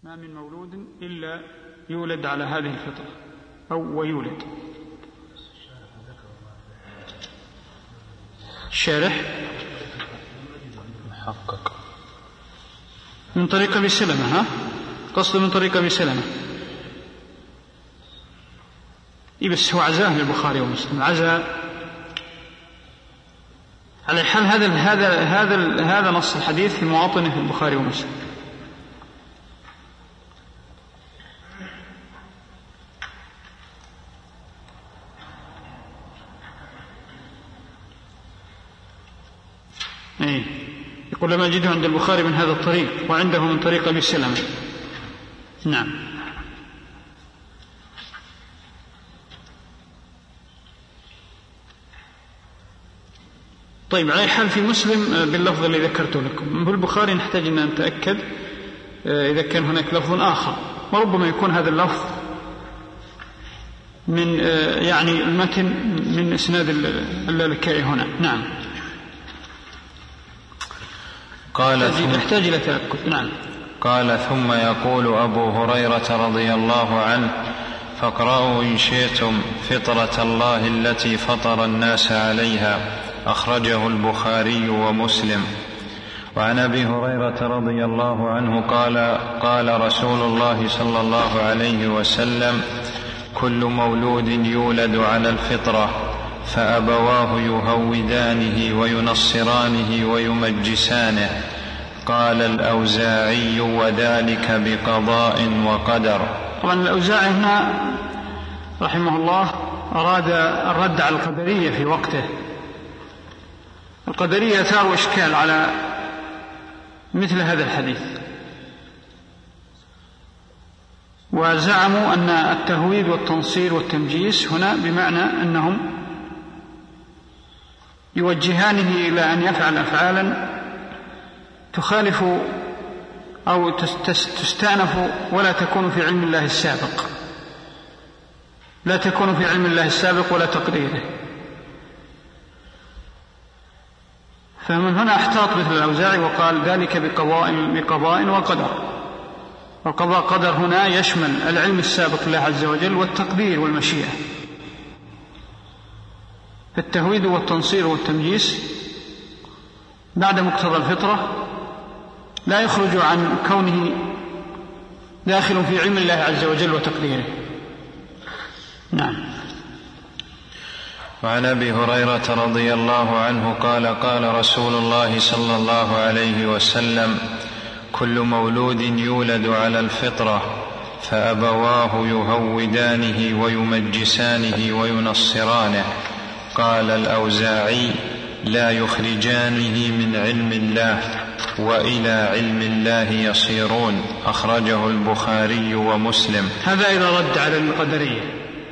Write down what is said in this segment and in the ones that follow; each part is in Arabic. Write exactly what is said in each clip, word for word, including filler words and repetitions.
ما من مولود إلا يولد على هذه الفطرة أو ويولد. الشارح محقق من طريق أبي سلمة، ها قصد من طريق أبي سلمة، إيه بس هو عزاه للبخاري ومسلم، عزاء على حال هذا هذا هذا هذا نص الحديث في مواطنه في البخاري ومسلم. إيه يقول لما أجده عند البخاري من هذا الطريق وعنده من طريق أبي سلمة. نعم. طيب على حال في مسلم باللفظ الذي ذكرته لكم، في البخاري نحتاج أن نتأكد إذا كان هناك لفظ آخر، وربما يكون هذا اللفظ من يعني المتن من إسناد اللالكائي هنا. نعم. قال يحتاج إلى تأكد. نعم. قال ثم يقول أبو هريرة رضي الله عنه: فاقرأوا إن شئتم فطرة الله التي فطر الناس عليها، أخرجه البخاري ومسلم. وعن أبي هريرة رضي الله عنه قال: قال رسول الله صلى الله عليه وسلم: كل مولود يولد على الفطرة فأبواه يهودانه وينصرانه ويمجسانه. قال الأوزاعي: وذلك بقضاء وقدر. طبعا الأوزاعي هنا رحمه الله أراد الرد على القدرية في وقته. القدرية ثاروا إشكال على مثل هذا الحديث، وزعموا أن التهويد والتنصير والتمجيس هنا بمعنى أنهم يوجهانه إلى أن يفعل أفعالا تخالف أو تستأنف ولا تكون في علم الله السابق، لا تكون في علم الله السابق ولا تقديره. فمن هنا احتاط مثل الأوزاعي وقال ذلك بقضاء بقضاء وقدر. والقضاء قدر هنا يشمل العلم السابق لله عز وجل والتقدير والمشيئة. التهويد والتنصير والتمجيس بعد مقتضى الفطرة لا يخرج عن كونه داخل في علم الله عز وجل وتقديره. نعم. وعن أبي هريرة رضي الله عنه قال: قال رسول الله صلى الله عليه وسلم: كل مولود يولد على الفطرة فأبواه يهودانه ويمجسانه وينصرانه. قال الأوزاعي: لا يخرجانه من علم الله وإلى علم الله يصيرون. أخرجه البخاري ومسلم. هذا إذا رد على القدرية.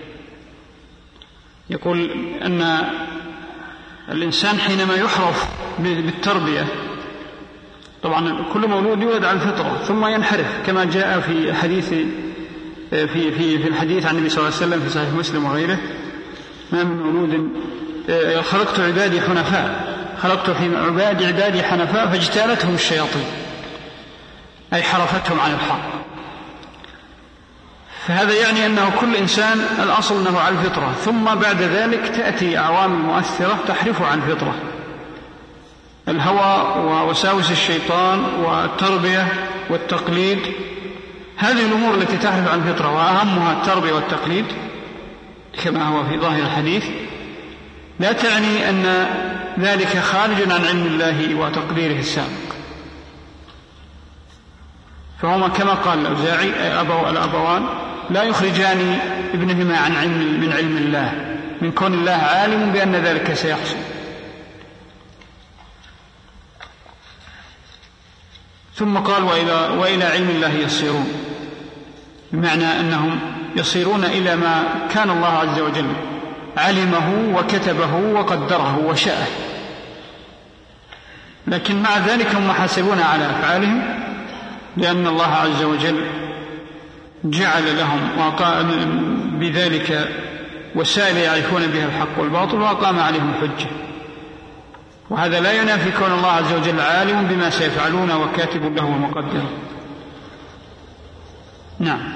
يقول أن الإنسان حينما يحرف بالتربية، طبعا كل مولود يولد على الفطرة ثم ينحرف كما جاء في حديث في في في الحديث عن النبي صلى الله عليه وسلم في صحيح مسلم وغيره: ما من مولود خلقت عبادي حنفاء خلقت في عبادي عبادي حنفاء فاجتالتهم الشياطين، أي حرفتهم عن الحق. فهذا يعني أنه كل إنسان الأصل أنه على الفطرة، ثم بعد ذلك تأتي أعوامل مؤثرة تحرفه عن الفطرة: الهوى ووساوس الشيطان والتربية والتقليد. هذه الأمور التي تحرف عن الفطرة وأهمها التربية والتقليد كما هو في ظاهر الحديث، لا تعني أن ذلك خارج عن علم الله وتقديره السابق. فهما كما قال الأوزاعي: أبو الأبوان لا يخرجان ابنهما عن علم من علم الله، من كون الله عالم بأن ذلك سيحصل. ثم قال: وإلى, وإلى علم الله يصيرون، بمعنى أنهم يصيرون إلى ما كان الله عز وجل علمه وكتبه وقدره وشاءه، لكن مع ذلك هم محاسبون على أفعالهم، لأن الله عز وجل جعل لهم وقام بذلك وسائل يعرفون بها الحق والباطل وأقام عليهم الحجة. وهذا لا ينافي كون الله عز وجل عالم بما سيفعلون وكاتب له ومقدر. نعم.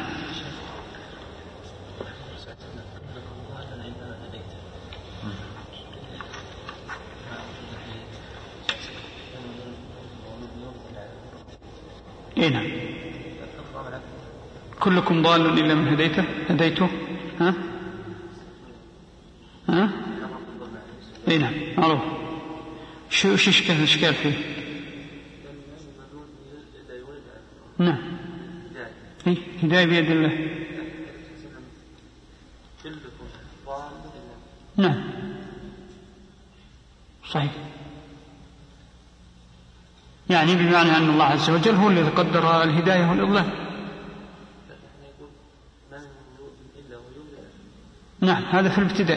إيه نعم. كلكم ضال إلا من هديته هديته ها ها إيه نعم معروف. شو شو إشكال الإشكال فيه؟ نعم إيه هداية بيد الله. نعم صحيح. يعني بمعنى أن الله عز وجل هو الذي قدر الهداية والإضلال. نعم هذا في الابتداء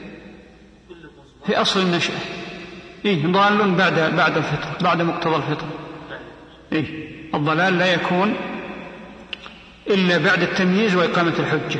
في أصل النشأة. إيه ضال بعد بعد الفطرة بعد مقتضى الفطرة. إيه الضلال لا يكون إلا بعد التمييز وإقامة الحجة.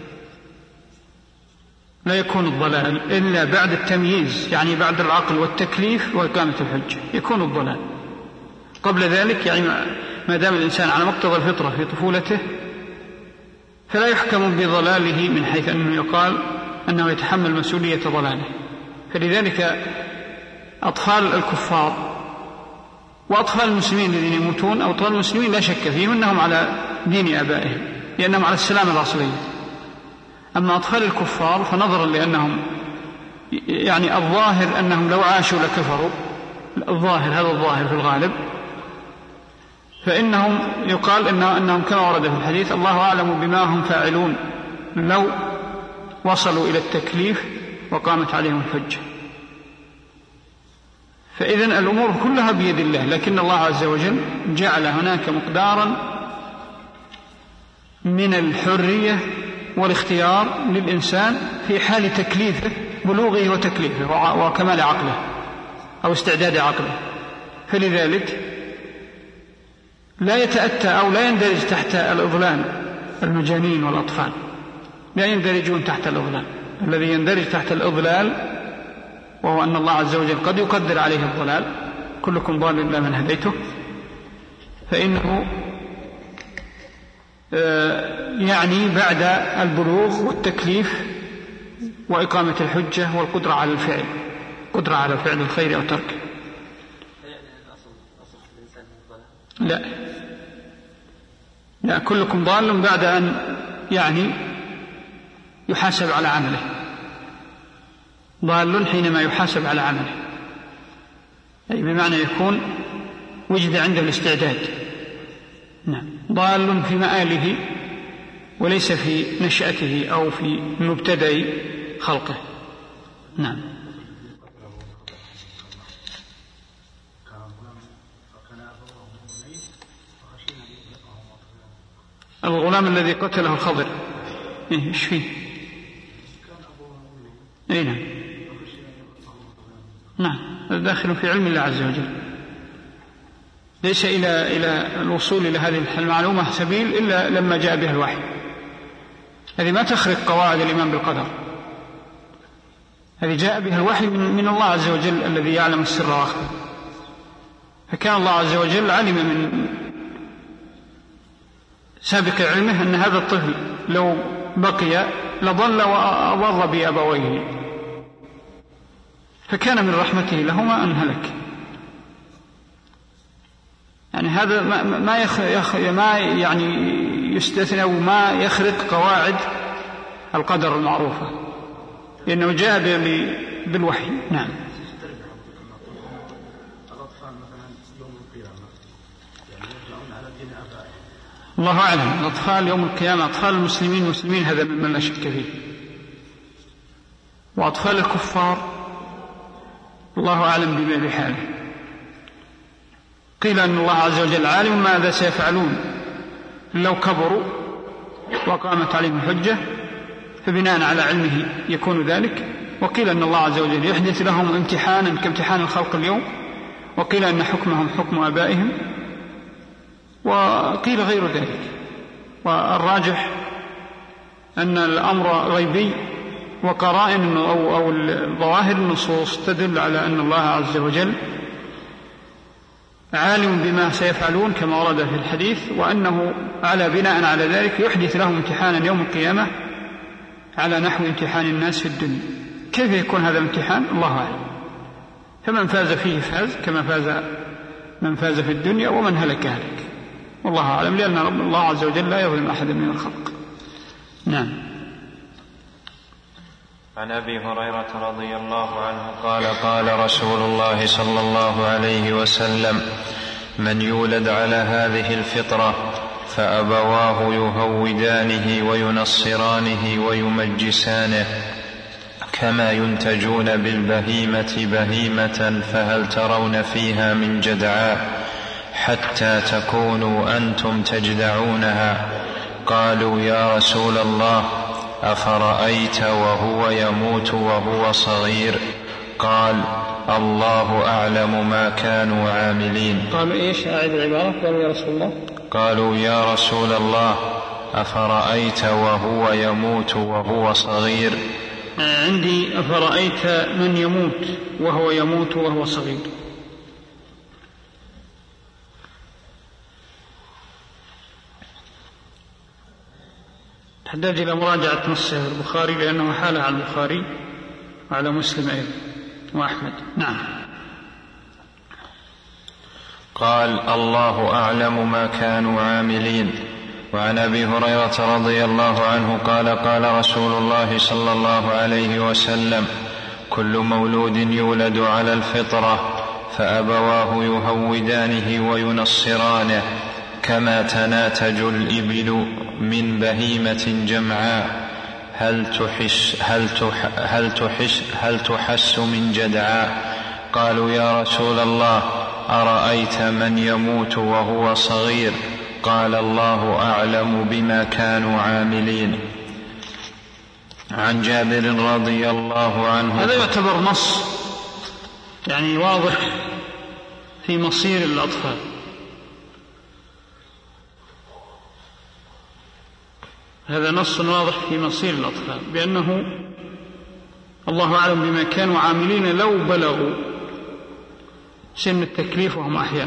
لا يكون الضلال إلا بعد التمييز يعني بعد العقل والتكليف وإقامة الحجة يكون الضلال. قبل ذلك يعني ما دام الإنسان على مقتضى الفطرة في طفولته فلا يحكم بضلاله من حيث أنه يقال أنه يتحمل مسؤولية ضلاله. فلذلك أطفال الكفار وأطفال المسلمين الذين يموتون أو أطفال المسلمين لا شك فيهم أنهم على دين آبائهم لأنهم على السلامة الأصلية. أما أطفال الكفار فنظرا لأنهم يعني الظاهر أنهم لو عاشوا لكفروا الظاهر هذا الظاهر في الغالب فإنهم يقال إنه أنهم كما ورد في الحديث الله أعلم بما هم فاعلون لو وصلوا إلى التكليف وقامت عليهم الحجة. فإذن الأمور كلها بيد الله لكن الله عز وجل جعل هناك مقدارا من الحرية والاختيار للإنسان في حال تكليفه بلوغه وتكليفه وكمال عقله أو استعداد عقله. فلذلك لا يتأتى أو لا يندرج تحت الإضلال المجانين والأطفال لا يندرجون تحت الإضلال. الذي يندرج تحت الإضلال وهو أن الله عز وجل قد يقدر عليه الضلال كلكم ضال إلا من هديته فإنه يعني بعد البلوغ والتكليف وإقامة الحجة والقدرة على الفعل قدرة على فعل الخير أو تركه. لا لا كلكم ضال بعد أن يعني يحاسب على عمله. ضال حينما يحاسب على عمله أي بمعنى يكون وجد عنده الاستعداد. نعم ضال في مآله وليس في نشأته أو في مبتدأ خلقه. نعم الغلام الذي قتله الخضر إيه إيش فيه؟ إيه نعم نعم داخل في علم الله عز وجل ليس إلى إلى الوصول إلى هذه المعلومة سبيل إلا لما جاء بها الوحي. هذه ما تخرق قواعد الإيمان بالقدر. هذه جاء بها الوحي من الله عز وجل الذي يعلم السر وأخفى. فكان الله عز وجل علم من سابق علمه أن هذا الطفل لو بقي لضل وأضر بأبويه فكان من رحمته لهما أن هلك. يعني هذا ما يخ يخ ما يعني يستثنى وما يخرق قواعد القدر المعروفة لأنه جاء بالوحي. نعم الله أعلم. الأطفال يوم القيامة أطفال المسلمين المسلمين هذا مما لا شك فيه وأطفال الكفار الله أعلم بما بحاله. قيل أن الله عز وجل عالم ماذا سيفعلون لو كبروا وقامت عليهم الحجة فبناء على علمه يكون ذلك. وقيل أن الله عز وجل يحدث لهم امتحانا كامتحان الخلق اليوم وقيل أن حكمهم حكم آبائهم وقيل غير ذلك. والراجح أن الأمر غيبي وقرائن أو, أو ظواهر النصوص تدل على أن الله عز وجل عالم بما سيفعلون كما ورد في الحديث، وأنه على بناء على ذلك يحدث لهم امتحانا يوم القيامة على نحو امتحان الناس في الدنيا. كيف يكون هذا الامتحان؟ الله أعلم. فمن فاز فيه فاز كما فاز من فاز في الدنيا، ومن هلك هلك، والله أعلم، لأن رب الله عز وجل لا يظلم أحد من الخلق. نعم. عن أبي هريرة رضي الله عنه قال قال رسول الله صلى الله عليه وسلم: من يولد على هذه الفطرة فأبواه يهودانه وينصرانه ويمجسانه كما ينتجون بالبهيمة بهيمة فهل ترون فيها من جدعاء حتى تكونوا أنتم تجدعونها. قالوا: يا رسول الله، أفرأيت وهو يموت وهو صغير؟ قال: الله أعلم ما كانوا عاملين. قالوا إيش؟ أعد العبارة. قالوا يا رسول الله قالوا يا رسول الله أفرأيت وهو يموت وهو صغير؟ عندي أفرأيت من يموت وهو يموت وهو صغير. تحتاج إلى مراجعة نص البخاري لأنه حال على البخاري وعلى مسلم أيضا وأحمد. نعم. قال: الله أعلم ما كانوا عاملين. وعن أبي هريرة رضي الله عنه قال قال رسول الله صلى الله عليه وسلم: كل مولود يولد على الفطرة فأبواه يهودانه وينصرانه كما تناتج الإبل من بهيمة جمعاء هل تحس, هل تح هل تحس, هل تحس من جدعاء؟ قالوا: يا رسول الله، أرأيت من يموت وهو صغير؟ قال: الله أعلم بما كانوا عاملين. عن جابر رضي الله عنه. هذا يعتبر نص يعني واضح في مصير الأطفال. هذا نص واضح في مصير الأطفال بأنه الله أعلم بما كانوا عاملين لو بلغوا سن التكليف وهم أحياء.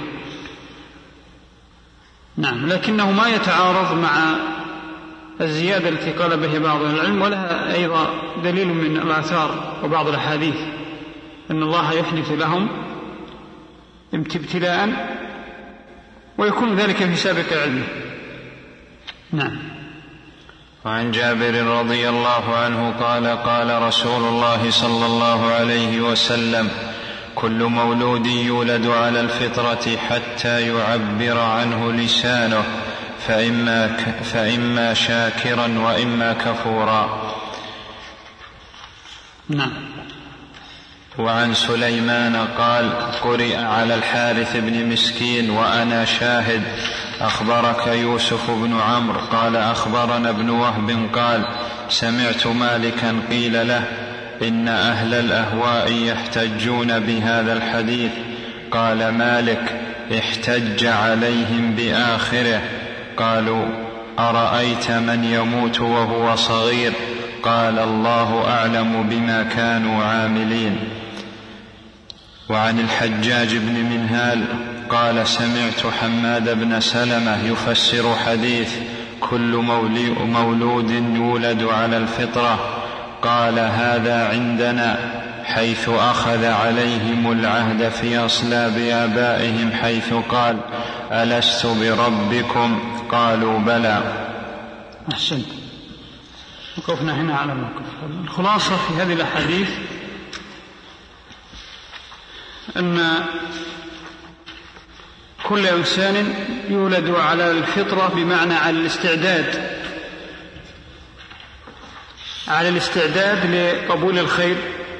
نعم. لكنه ما يتعارض مع الزيادة التي قال به بعض العلم، ولها أيضا دليل من الآثار وبعض الأحاديث أن الله يحدث لهم ابتلاء ويكون ذلك في سابق علمه. نعم. وعن جابر رضي الله عنه قال قال رسول الله صلى الله عليه وسلم: كل مولود يولد على الفطرة حتى يعبر عنه لسانه فإما, فإما شاكرا وإما كفورا. نعم. وعن سليمان قال: قرئ على الحارث بن مسكين وأنا شاهد: أخبرك يوسف بن عمرو قال أخبرنا ابن وهب قال: سمعت مالكا قيل له: إن أهل الأهواء يحتجون بهذا الحديث. قال مالك: احتج عليهم بآخره. قالوا: أرأيت من يموت وهو صغير؟ قال: الله أعلم بما كانوا عاملين. وعن الحجاج بن منهال قال: سمعت حماد بن سلمة يفسر حديث كل مولود يولد على الفطرة. قال: هذا عندنا حيث أخذ عليهم العهد في أصلاب آبائهم حيث قال: ألست بربكم؟ قالوا: بلى. أحسنت. وقفنا هنا على موقف. الخلاصة في هذه الأحاديث أن كل إنسان يولد على الفطرة بمعنى على الاستعداد على الاستعداد لقبول الخير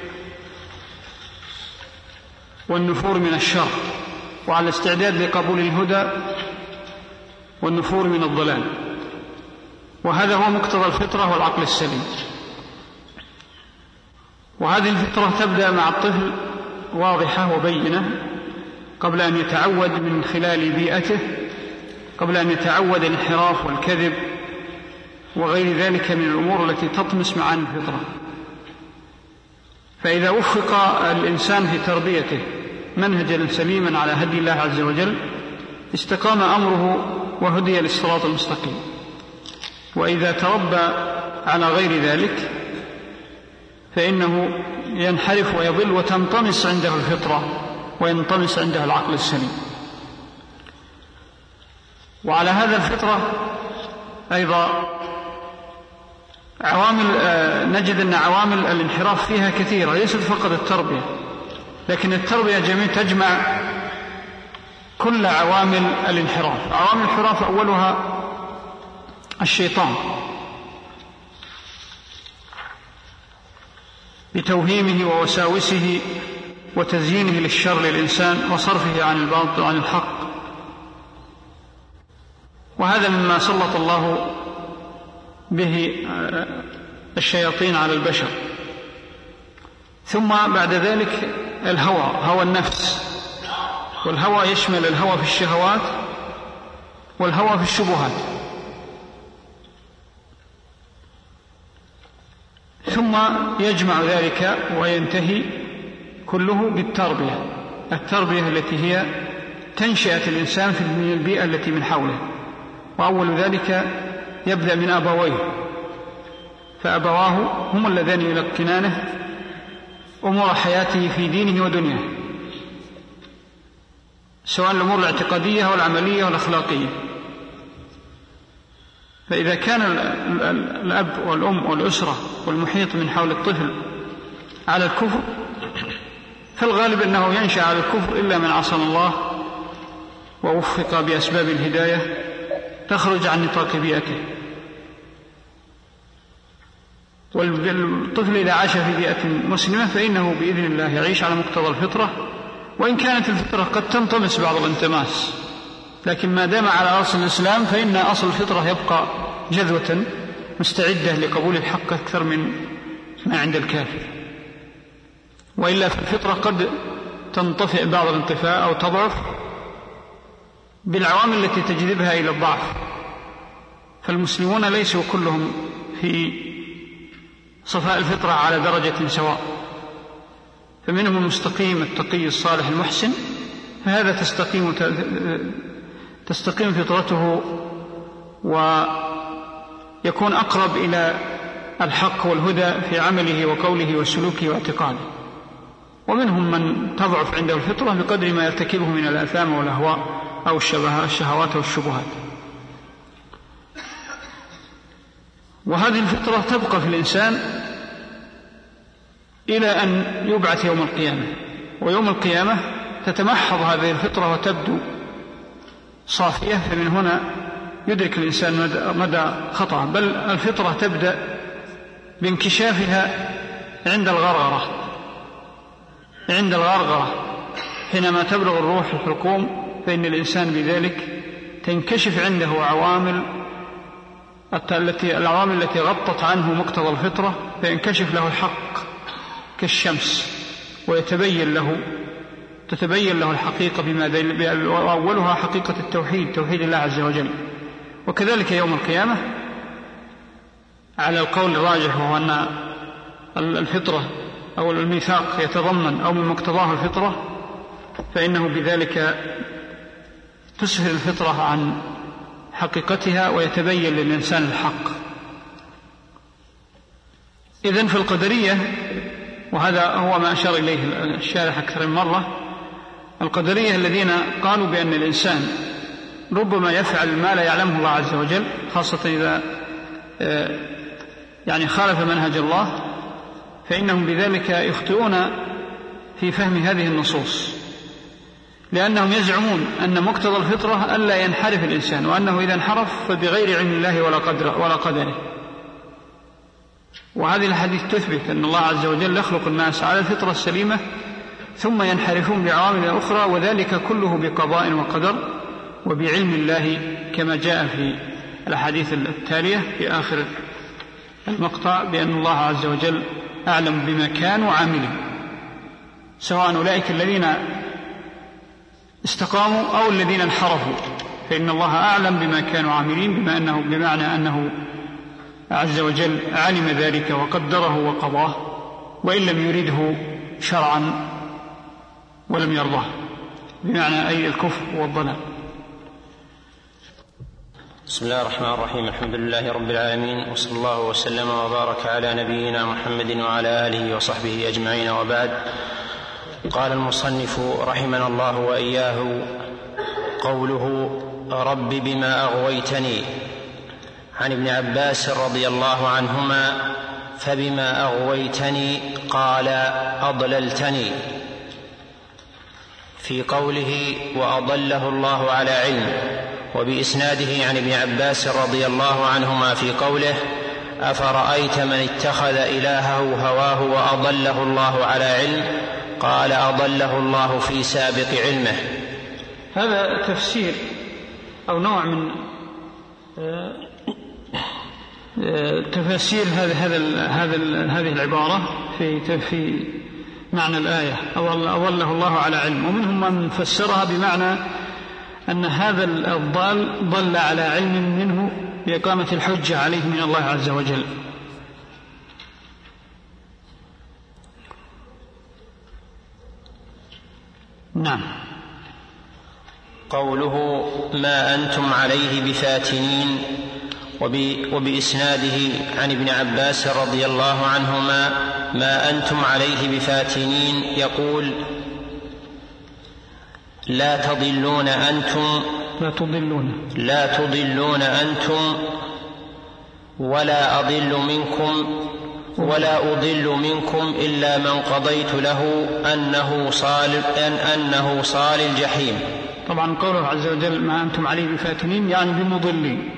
والنفور من الشر، وعلى الاستعداد لقبول الهدى والنفور من الضلال. وهذا هو مقتضى الفطرة والعقل السليم. وهذه الفطرة تبدأ مع الطفل واضحة وبينة قبل أن يتعود من خلال بيئته، قبل أن يتعود الانحراف والكذب وغير ذلك من الأمور التي تطمس معاني الفطرة. فإذا وفق الإنسان في تربيته منهجا سليما على هدي الله عز وجل استقام أمره وهدي للصراط المستقيم. وإذا تربى على غير ذلك فإنه ينحرف ويضل وتنطمس عنده الفطرة وينطمس عنده العقل السليم. وعلى هذا الفطرة أيضا عوامل نجد أن عوامل الانحراف فيها كثيرة، ليست فقط التربية، لكن التربية جميع تجمع كل عوامل الانحراف. عوامل الانحراف أولها الشيطان بتوهيمه ووساوسه وتزيينه للشر للإنسان وصرفه عن الباطل وعن الحق، وهذا مما سلط الله به الشياطين على البشر. ثم بعد ذلك الهوى، هوى النفس، والهوى يشمل الهوى في الشهوات والهوى في الشبهات. ثم يجمع ذلك وينتهي كله بالتربية، التربية التي هي تنشئة الإنسان من البيئة التي من حوله، وأول ذلك يبدأ من أبويه، فأبواه هم اللذان يلقنانه أمور حياته في دينه ودنياه، سواء الأمور الاعتقادية والعملية والأخلاقية. فإذا كان الأب والأم والأسرة والمحيط من حول الطفل على الكفر، فالغالب أنه ينشأ على الكفر إلا من عصم الله ووفق بأسباب الهداية تخرج عن نطاق بيئته. والطفل إذا عاش في بيئة مسلمة فإنه بإذن الله يعيش على مقتضى الفطرة، وإن كانت الفطرة قد تنطمس بعض الانتماس، لكن ما دام على أصل الإسلام فإن أصل الفطرة يبقى جذوة مستعدة لقبول الحق أكثر من ما عند الكافر. وإلا فالفطرة قد تنطفئ بعض الانطفاء أو تضعف بالعوامل التي تجذبها إلى الضعف. فالمسلمون ليسوا كلهم في صفاء الفطرة على درجة سواء، فمنهم المستقيم التقي الصالح المحسن، فهذا تستقيم تستقيم فطرته ويكون أقرب إلى الحق والهدى في عمله وقوله وسلوكه واعتقاده. ومنهم من تضعف عنده الفطرة بقدر ما يرتكبه من الآثام والأهواء أو الشهوات والشبهات. وهذه الفطرة تبقى في الإنسان إلى أن يبعث يوم القيامة، ويوم القيامة تتمحض هذه الفطرة وتبدو صافية، فمن هنا يدرك الإنسان مدى خطأ. بل الفطرة تبدأ بانكشافها عند الغرغرة عند الغرغرة حينما تبلغ الروح الحلقوم، فإن الإنسان بذلك تنكشف عنده عوامل التي العوامل التي غطت عنه مقتضى الفطرة، فينكشف له الحق كالشمس ويتبين له تتبين له الحقيقة بما وأولها حقيقة التوحيد، توحيد الله عز وجل. وكذلك يوم القيامة على القول الراجح، وهو أن الفطرة أو الميثاق يتضمن أو من مقتضاه الفطرة، فإنه بذلك تسهل الفطرة عن حقيقتها ويتبين للإنسان الحق. إذن في القدرية، وهذا هو ما أشار إليه الشارح أكثر من مرة، القدرية الذين قالوا بأن الإنسان ربما يفعل ما لا يعلمه الله عز وجل، خاصة إذا يعني خالف منهج الله، فإنهم بذلك يخطئون في فهم هذه النصوص، لأنهم يزعمون أن مقتضى الفطرة ألا ينحرف الإنسان، وأنه إذا انحرف فبغير علم الله ولا قدر ولا قدره. وهذه الحديث تثبت أن الله عز وجل يخلق الناس على الفطرة السليمة ثم ينحرفون بعوامل أخرى، وذلك كله بقضاء وقدر وبعلم الله، كما جاء في الأحاديث التالية في آخر المقطع بأن الله عز وجل أعلم بما كانوا عاملين، سواء أولئك الذين استقاموا أو الذين انحرفوا، فإن الله أعلم بما كانوا عاملين، بما أنه بمعنى أنه عز وجل علم ذلك وقدره وقضاه، وإن لم يرده شرعا ولم يرضاه، بمعنى أي الكفر والضلال. بسم الله الرحمن الرحيم. الحمد لله رب العالمين، وصلى الله وسلم وبارك على نبينا محمد وعلى آله وصحبه أجمعين، وبعد. قال المصنف رحمنا الله وإياه: قوله رب بما أغويتني. عن ابن عباس رضي الله عنهما: فبما أغويتني قال أضللتني. في قوله وأضله الله على علم، وبإسناده عن ابن عباس رضي الله عنهما في قوله أفرأيت من اتخذ إلهه هواه وأضله الله على علم، قال أضله الله في سابق علمه. هذا تفسير أو نوع من تفسير هذا هذا هذه العبارة في في معنى الآية أضله الله على علم. ومنهم من فسرها بمعنى أن هذا الضال ضل على علم منه بإقامة الحجة عليه من الله عز وجل. نعم. قوله ما أنتم عليه بفاتنين، وبإسناده عن ابن عباس رضي الله عنهما ما أنتم عليه بفاتنين يقول لا تضلون أنتم لا تضلون لا تضلون أنتم ولا أضل منكم ولا أضل منكم إلا من قضيت له أنه صال أنه صال الجحيم. طبعا قوله عز وجل ما أنتم عليه بفاتنين يعني بمضلين،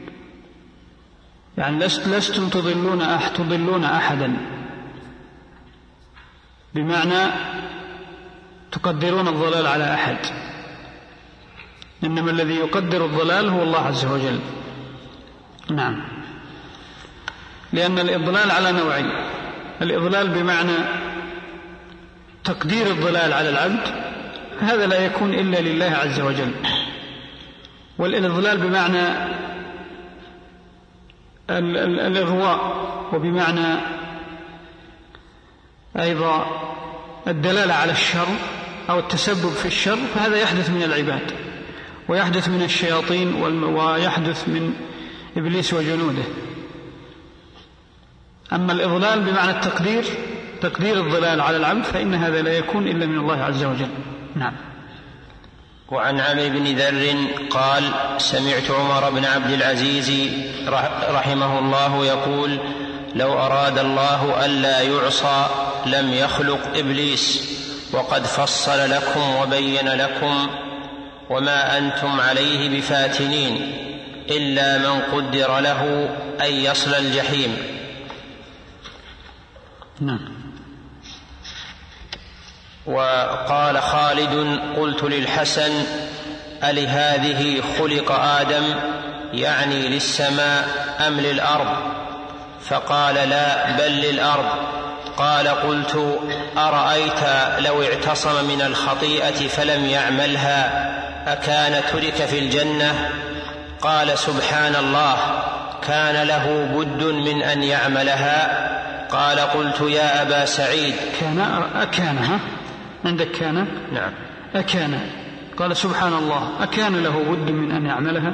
يعني لست لستم تضلون أحد تضلون أحدا، بمعنى تقدرون الضلال على أحد، إنما الذي يقدر الضلال هو الله عز وجل. نعم. لأن الإضلال على نوعين: الإضلال بمعنى تقدير الضلال على العبد، هذا لا يكون إلا لله عز وجل، والإضلال بمعنى الإغواء، وبمعنى أيضا الدلالة على الشر أو التسبب في الشر، فهذا يحدث من العباد ويحدث من الشياطين ويحدث من إبليس وجنوده. أما الإضلال بمعنى التقدير تقدير الضلال على العبد، فإن هذا لا يكون إلا من الله عز وجل. نعم. وعن عمرو بن ذر قال سمعت عمر بن عبد العزيز رحمه الله يقول لو أراد الله ألا يعصى لم يخلق إبليس، وقد فصل لكم وبين لكم وما أنتم عليه بفاتنين إلا من قدر له أن يصل الجحيم. نعم. وقال خالد قلت للحسن ألهذه خلق آدم يعني للسماء أم للأرض؟ فقال لا بل للأرض. قال قلت أرأيت لو اعتصم من الخطيئة فلم يعملها أكان ترك في الجنة؟ قال سبحان الله كان له بد من أن يعملها. قال قلت يا أبا سعيد كان أكان ها عندك كان نعم أكان. قال سبحان الله أكان له بد من أن يعملها؟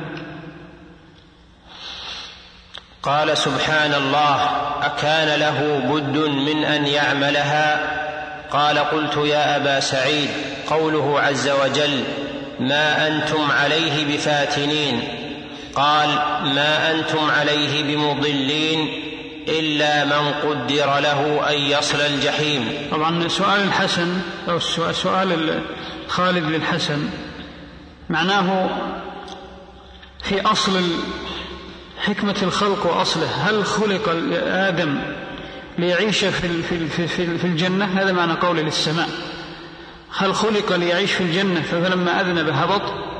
قال سبحان الله أكان له بد من أن يعملها. قال قلت يا أبا سعيد قوله عز وجل ما أنتم عليه بفاتنين، قال ما أنتم عليه بمضلين إلا من قدر له أن يصل الجحيم. طبعا سؤال الحسن أو سؤال خالد للحسن معناه في أصل حكمة الخلق وأصله، هل خلق آدم ليعيش في في في في الجنة؟ هذا معنى قول للسماء، هل خلق ليعيش في الجنة فلما أذنب هبط،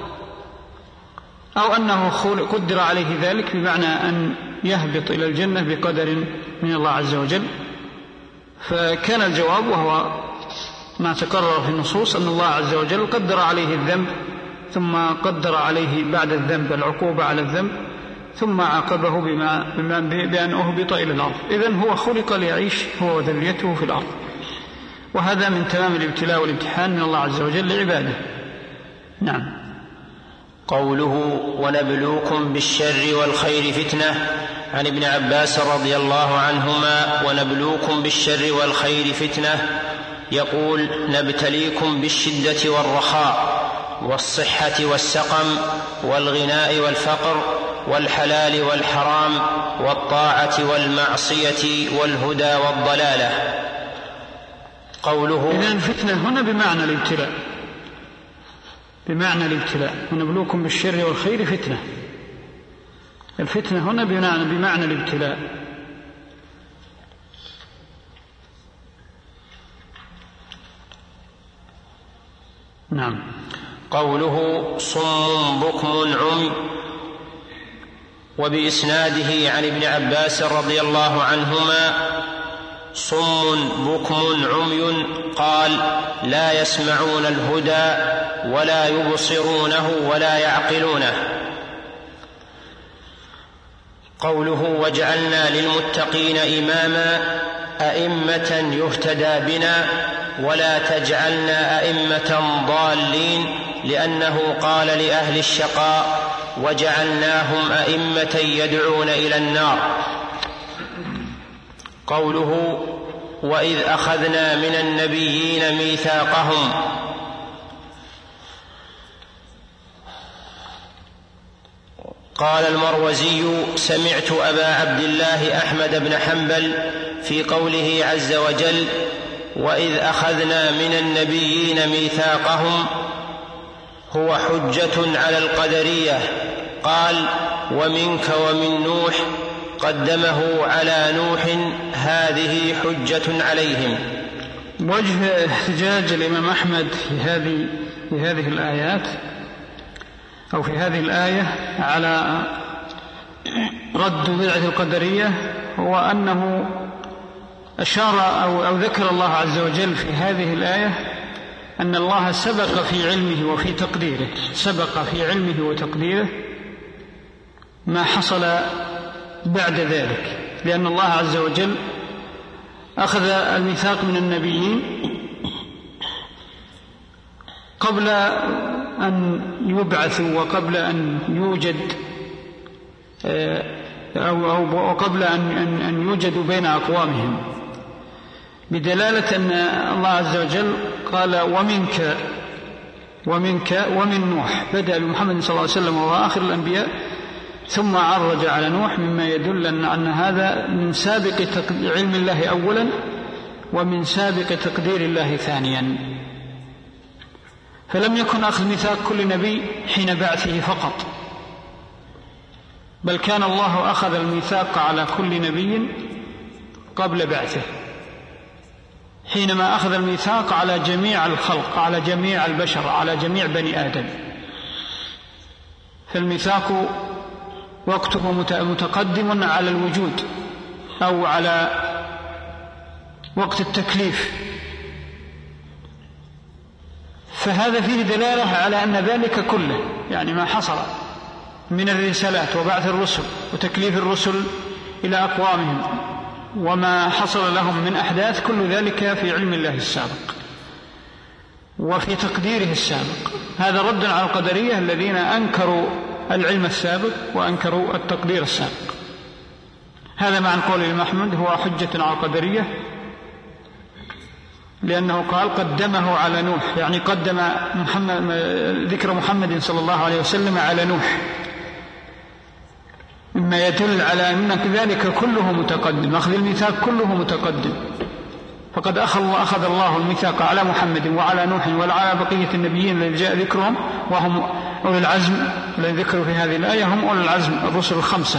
أو أنه قدر عليه ذلك بمعنى أن يهبط إلى الجنة بقدر من الله عز وجل؟ فكان الجواب وهو ما تكرر في النصوص أن الله عز وجل قدر عليه الذنب ثم قدر عليه بعد الذنب العقوبة على الذنب ثم عاقبه بما بما بأن أهبط إلى الأرض. إذن هو خلق ليعيش هو وذريته في الأرض، وهذا من تمام الابتلاء والامتحان من الله عز وجل لعباده. نعم. قوله ونبلوكم بالشر والخير فتنة، عن ابن عباس رضي الله عنهما ونبلوكم بالشر والخير فتنة، يقول نبتليكم بالشدة والرخاء والصحة والسقم والغناء والفقر والحلال والحرام والطاعة والمعصية والهدى والضلالة. قوله إذن فتنة هنا بمعنى الابتلاء، بمعنى الابتلاء، ونبلوكم بالشر والخير فتنة. الفتنة هنا بمعنى, بمعنى الابتلاء. نعم. قوله صم بكم عمي، وبإسناده عن ابن عباس رضي الله عنهما صم بكم عمي قال لا يسمعون الهدى ولا يبصرونه ولا يعقلونه. قوله وجعلنا للمتقين إماما أئمة يهتدى بنا ولا تجعلنا أئمة ضالين، لأنه قال لأهل الشقاء وجعلناهم أئمة يدعون إلى النار. قوله وإذ أخذنا من النبيين ميثاقهم، قال المروزي سمعت أبا عبد الله أحمد بن حنبل في قوله عز وجل وإذ أخذنا من النبيين ميثاقهم هو حجة على القدرية، قال ومنك ومن نوح، قدمه على نوح، هذه حجة عليهم. وجه احتجاج الإمام أحمد في هذه, في هذه الآيات أو في هذه الآية على رد بدعة القدرية هو أنه أشار أو, أو ذكر الله عز وجل في هذه الآية أن الله سبق في علمه وفي تقديره، سبق في علمه وتقديره ما حصل بعد ذلك، لأن الله عز وجل أخذ الميثاق من النبيين قبل أن يبعثوا وقبل أن يوجد أو, أو وقبل أن, أن يوجدوا بين أقوامهم، بدلالة أن الله عز وجل قال ومنك ومنك ومن نوح، بدأ بمحمد صلى الله عليه وسلم وهو آخر الأنبياء، ثم عرج على نوح، مما يدل أن هذا من سابق علم الله أولا ومن سابق تقدير الله ثانيا. فلم يكن أخذ ميثاق كل نبي حين بعثه فقط، بل كان الله أخذ الميثاق على كل نبي قبل بعثه، حينما أخذ الميثاق على جميع الخلق، على جميع البشر، على جميع بني آدم. فالميثاق وقته متقدم على الوجود أو على وقت التكليف، فهذا فيه دلالة على أن ذلك كله، يعني ما حصل من الرسالات وبعث الرسل وتكليف الرسل إلى أقوامهم وما حصل لهم من أحداث، كل ذلك في علم الله السابق وفي تقديره السابق. هذا رد على القدرية الذين أنكروا العلم السابق وأنكروا التقدير السابق. هذا معنى قول الإمام أحمد هو حجة على القدرية، لأنه قال قدمه على نوح، يعني قدم محمد ذكر محمد صلى الله عليه وسلم على نوح، مما يدل على أن ذلك كله متقدم، أخذ الميثاق كله متقدم. فقد أخذ الله الميثاق على محمد وعلى نوح وعلى بقية النبيين الذين جاء ذكرهم، وهم أولي العزم الذين ذكروا في هذه الآية، هم أولي العزم الرسل الخمسة،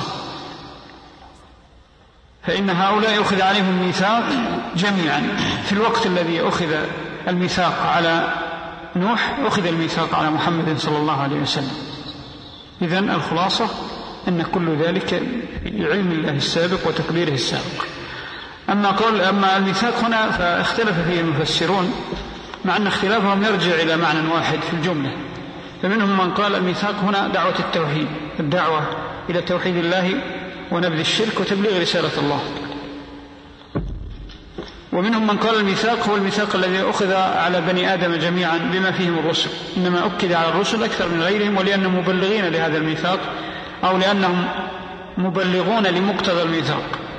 فإن هؤلاء أخذ عليهم الميثاق جميعا. في الوقت الذي أخذ الميثاق على نوح أخذ الميثاق على محمد صلى الله عليه وسلم. إذن الخلاصة أن كل ذلك في علم الله السابق وتقديره السابق. أما قول أما الميثاق هنا فاختلف فيه المفسرون، مع أن اختلافهم يرجع إلى معنى واحد في الجملة. فمنهم من قال الميثاق هنا دعوة التوحيد، الدعوة إلى توحيد الله ونبذ الشرك وتبليغ رسالة الله. ومنهم من قال الميثاق هو الميثاق الذي أخذ على بني آدم جميعا بما فيهم الرسل، إنما أكد على الرسل أكثر من غيرهم ولأنهم مبلغين لهذا الميثاق أو لأنهم مبلغون لمقتضى الميثاق.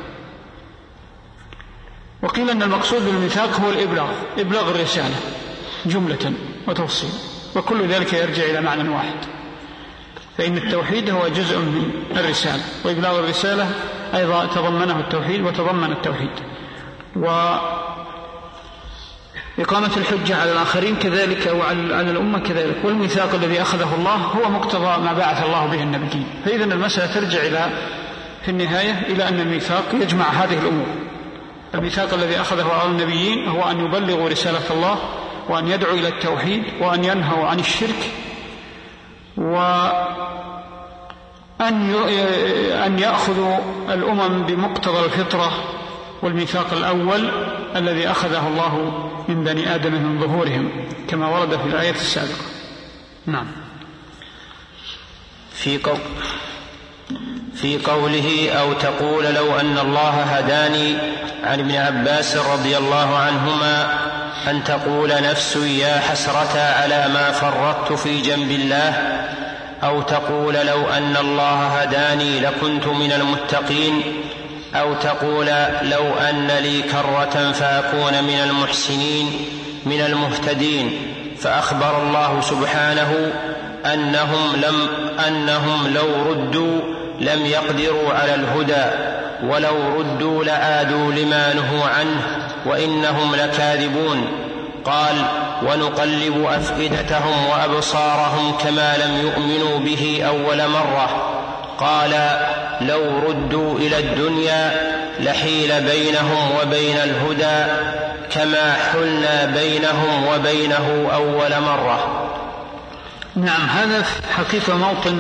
وقيل أن المقصود بالميثاق هو الإبلاغ، إبلاغ الرسالة جملة وتفصيل، وكل ذلك يرجع إلى معنى واحد، فإن التوحيد هو جزء من الرسالة، وإبلاغ الرسالة أيضا تضمنه التوحيد وتضمن التوحيد، وإقامة الحجة على الآخرين كذلك وعلى الأمة كذلك. والميثاق الذي أخذه الله هو مقتضى ما بعث الله به النبيين. فإذا المسألة ترجع إلى في النهاية إلى أن الميثاق يجمع هذه الأمور. الميثاق الذي أخذه على النبيين هو أن يبلغوا رسالة الله وأن يدعوا إلى التوحيد وأن ينهوا عن الشرك وأن يأخذوا الأمم بمقتضى الفطرة. والميثاق الأول الذي أخذه الله من بني آدم من ظهورهم كما ورد في الآية السابقة. نعم. في قول في قوله أو تقول لو أن الله هداني، عن ابن عباس رضي الله عنهما أن تقول نفس يا حسرة على ما فرطت في جنب الله، أو تقول لو أن الله هداني لكنت من المتقين، أو تقول لو أن لي كرة فأكون من المحسنين من المهتدين. فأخبر الله سبحانه أنهم, لم أنهم لو ردوا لم يقدروا على الهدى، ولو ردوا لعادوا لما نهوا عنه وإنهم لكاذبون. قال ونقلب أفئدتهم وأبصارهم كما لم يؤمنوا به أول مرة. قال لو ردوا إلى الدنيا لحيل بينهم وبين الهدى كما حلنا بينهم وبينه أول مرة. نعم، هذا حقيقة موطن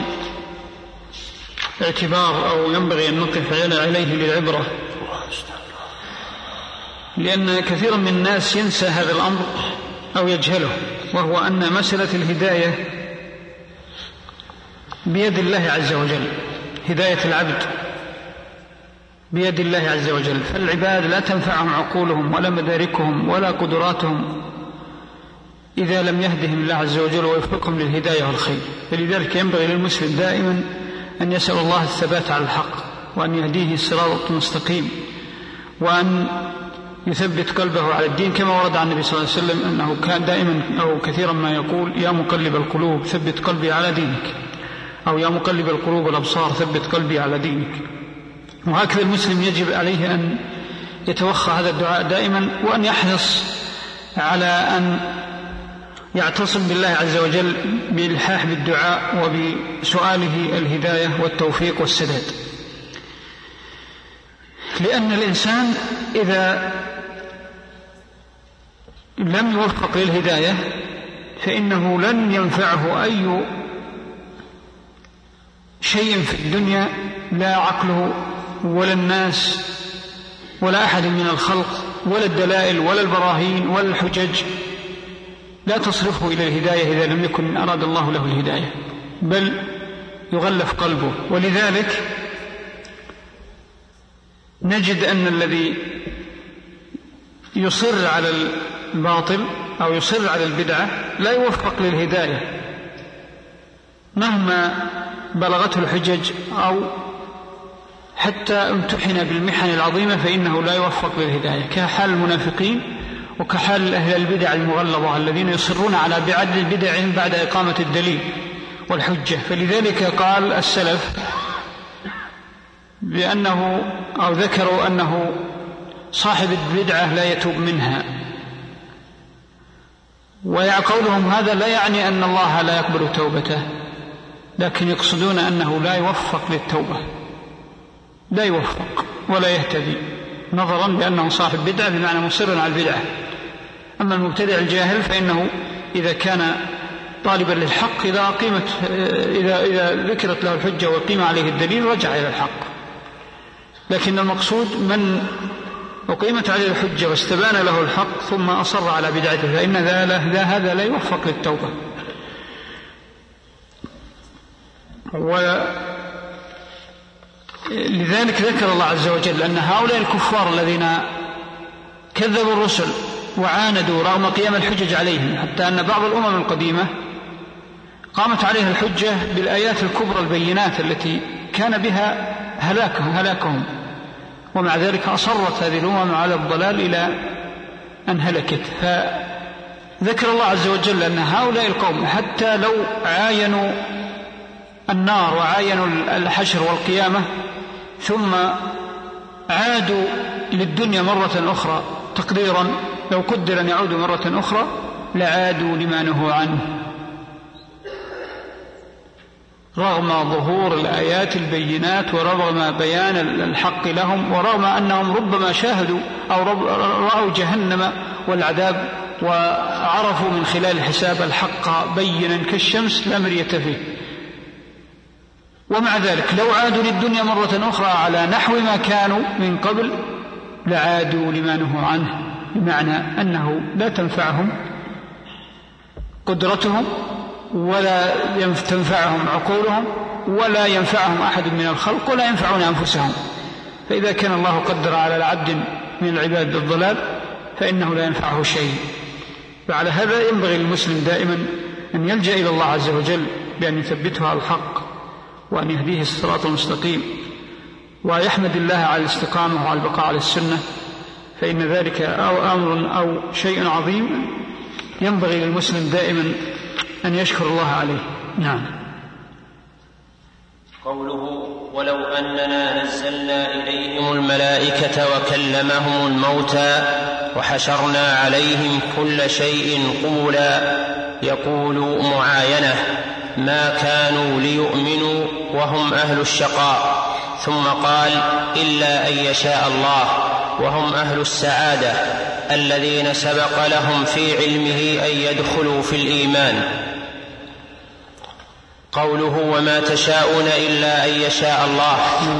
اعتبار أو ينبغي أن نقف عليه للعبرة، لأن كثيرا من الناس ينسى هذا الأمر أو يجهله، وهو أن مسألة الهداية بيد الله عز وجل، هداية العبد بيد الله عز وجل. فالعباد لا تنفعهم عقولهم ولا مداركهم ولا قدراتهم إذا لم يهدهم الله عز وجل ويوفقهم للهداية والخير. فلذلك ينبغي للمسلم دائما أن يسأل الله الثبات على الحق، وأن يهديه الصراط المستقيم، وأن يثبت قلبه على الدين، كما ورد عن النبي صلى الله عليه وسلم أنه كان دائما أو كثيرا ما يقول يا مقلب القلوب ثبت قلبي على دينك، أو يا مقلب القلوب والأبصار ثبت قلبي على دينك. وهكذا المسلم يجب عليه أن يتوخى هذا الدعاء دائما، وأن يحرص على أن يعتصم بالله عز وجل بالحاح بالدعاء وبسؤاله الهداية والتوفيق والسداد. لأن الإنسان إذا لم يوفق للهداية فإنه لن ينفعه أي شيء في الدنيا، لا عقله ولا الناس ولا أحد من الخلق ولا الدلائل ولا البراهين ولا الحجج لا تصرفه إلى الهداية إذا لم يكن أراد الله له الهداية، بل يغلف قلبه. ولذلك نجد أن الذي يصر على الباطل أو يصر على البدعة لا يوفق للهداية مهما بلغته الحجج أو حتى امتحن بالمحن العظيمة، فإنه لا يوفق للهداية، كحال المنافقين وكحال أهل البدع المغلظة الذين يصرون على بعد البدع بعد إقامة الدليل والحجة. فلذلك قال السلف بأنه أو ذكروا أنه صاحب البدعة لا يتوب منها، وقولهم هذا لا يعني أن الله لا يقبل توبته، لكن يقصدون أنه لا يوفق للتوبة، لا يوفق ولا يهتدي، نظرا بأنه صاحب بدعة بمعنى مصر على البدعة. أما المبتدع الجاهل فإنه إذا كان طالبا للحق إذا قيمت إذا إذا ذكرت له الحجة وقيم عليه الدليل رجع إلى الحق. لكن المقصود من أقيمت عليه الحجة واستبان له الحق ثم أصر على بدعته فإن هذا لا يوفق للتوبة. ولذلك ذكر الله عز وجل أن هؤلاء الكفار الذين كذبوا الرسل وعاندوا رغم قيام الحجج عليهم، حتى أن بعض الأمم القديمة قامت عليها الحجة بالآيات الكبرى البينات التي كان بها هلاكهم, هلاكهم ومع ذلك أصرت هذه الأمم على الضلال إلى أن هلكت. فذكر الله عز وجل أن هؤلاء القوم حتى لو عاينوا النار وعاينوا الحشر والقيامة ثم عادوا للدنيا مرة أخرى، تقديرا لو قدر أن يعودوا مرة أخرى لعادوا لما نهوا عنه، رغم ظهور الآيات البينات ورغم بيان الحق لهم، ورغم أنهم ربما شاهدوا أو رأوا جهنم والعذاب وعرفوا من خلال الحساب الحق بينا كالشمس لا مرية فيه. ومع ذلك لو عادوا للدنيا مرة أخرى على نحو ما كانوا من قبل لعادوا لما نهوا عنه، بمعنى أنه لا تنفعهم قدرتهم ولا تنفعهم عقولهم ولا ينفعهم أحد من الخلق ولا ينفعون أنفسهم. فإذا كان الله قدر على العبد من العباد بالضلال فإنه لا ينفعه شيء. فعلى هذا ينبغي للمسلم دائما أن يلجأ إلى الله عز وجل بأن يثبته على الحق وأن يهديه الصراط المستقيم، ويحمد الله على الاستقامة وعلى البقاء على السنة، فإن ذلك أو أمر أو شيء عظيم ينبغي للمسلم دائما أن يشكر الله عليه. نعم. قوله ولو أننا نزلنا إليهم الملائكة وكلمهم الموتى وحشرنا عليهم كل شيء قبلا، يقول معاينة ما كانوا ليؤمنوا وهم أهل الشقاء، ثم قال إلا أن يشاء الله وهم أهل السعادة الذين سبق لهم في علمه أن يدخلوا في الإيمان. قوله وما تشاءون إلا أن يشاء الله،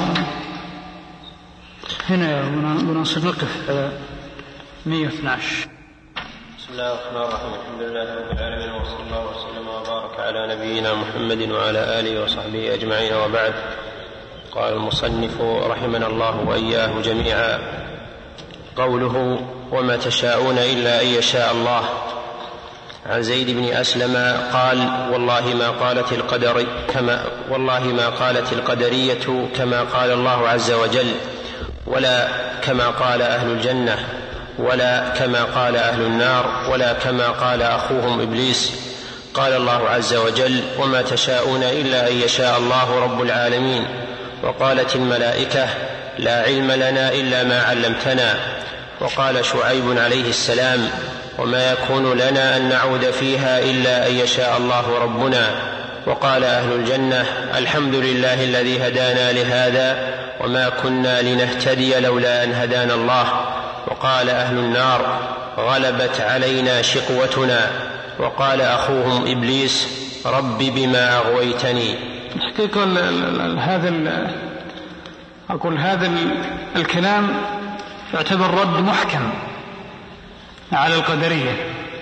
هنا بنصر نقف مئة واثني عشر. بسم الله الرحمن الرحيم، الحمد لله رب العالمين، وصلى الله وسلم وبارك على نبينا محمد وعلى آله وصحبه أجمعين، وبعد. قال المصنف رحمنا الله وإياه جميعا: قوله وما تشاءون إلا أن يشاء الله. عن زيد بن أسلم قال والله ما قالت القدر كما والله ما قالت القدرية كما قال الله عز وجل، ولا كما قال أهل الجنة، ولا كما قال أهل النار، ولا كما قال أخوهم إبليس. قال الله عز وجل وما تشاءون إلا أن يشاء الله رب العالمين. وقالت الملائكة لا علم لنا إلا ما علمتنا. وقال شعيب عليه السلام وما يكون لنا أن نعود فيها إلا أن يشاء الله ربنا. وقال أهل الجنة الحمد لله الذي هدانا لهذا وما كنا لنهتدي لولا أن هدانا الله. وقال أهل النار غلبت علينا شقوتنا. وقال أخوهم إبليس رب بما أغويتني. حقيقة هذا أقول هذا الكلام يعتبر رد محكم على القدرية،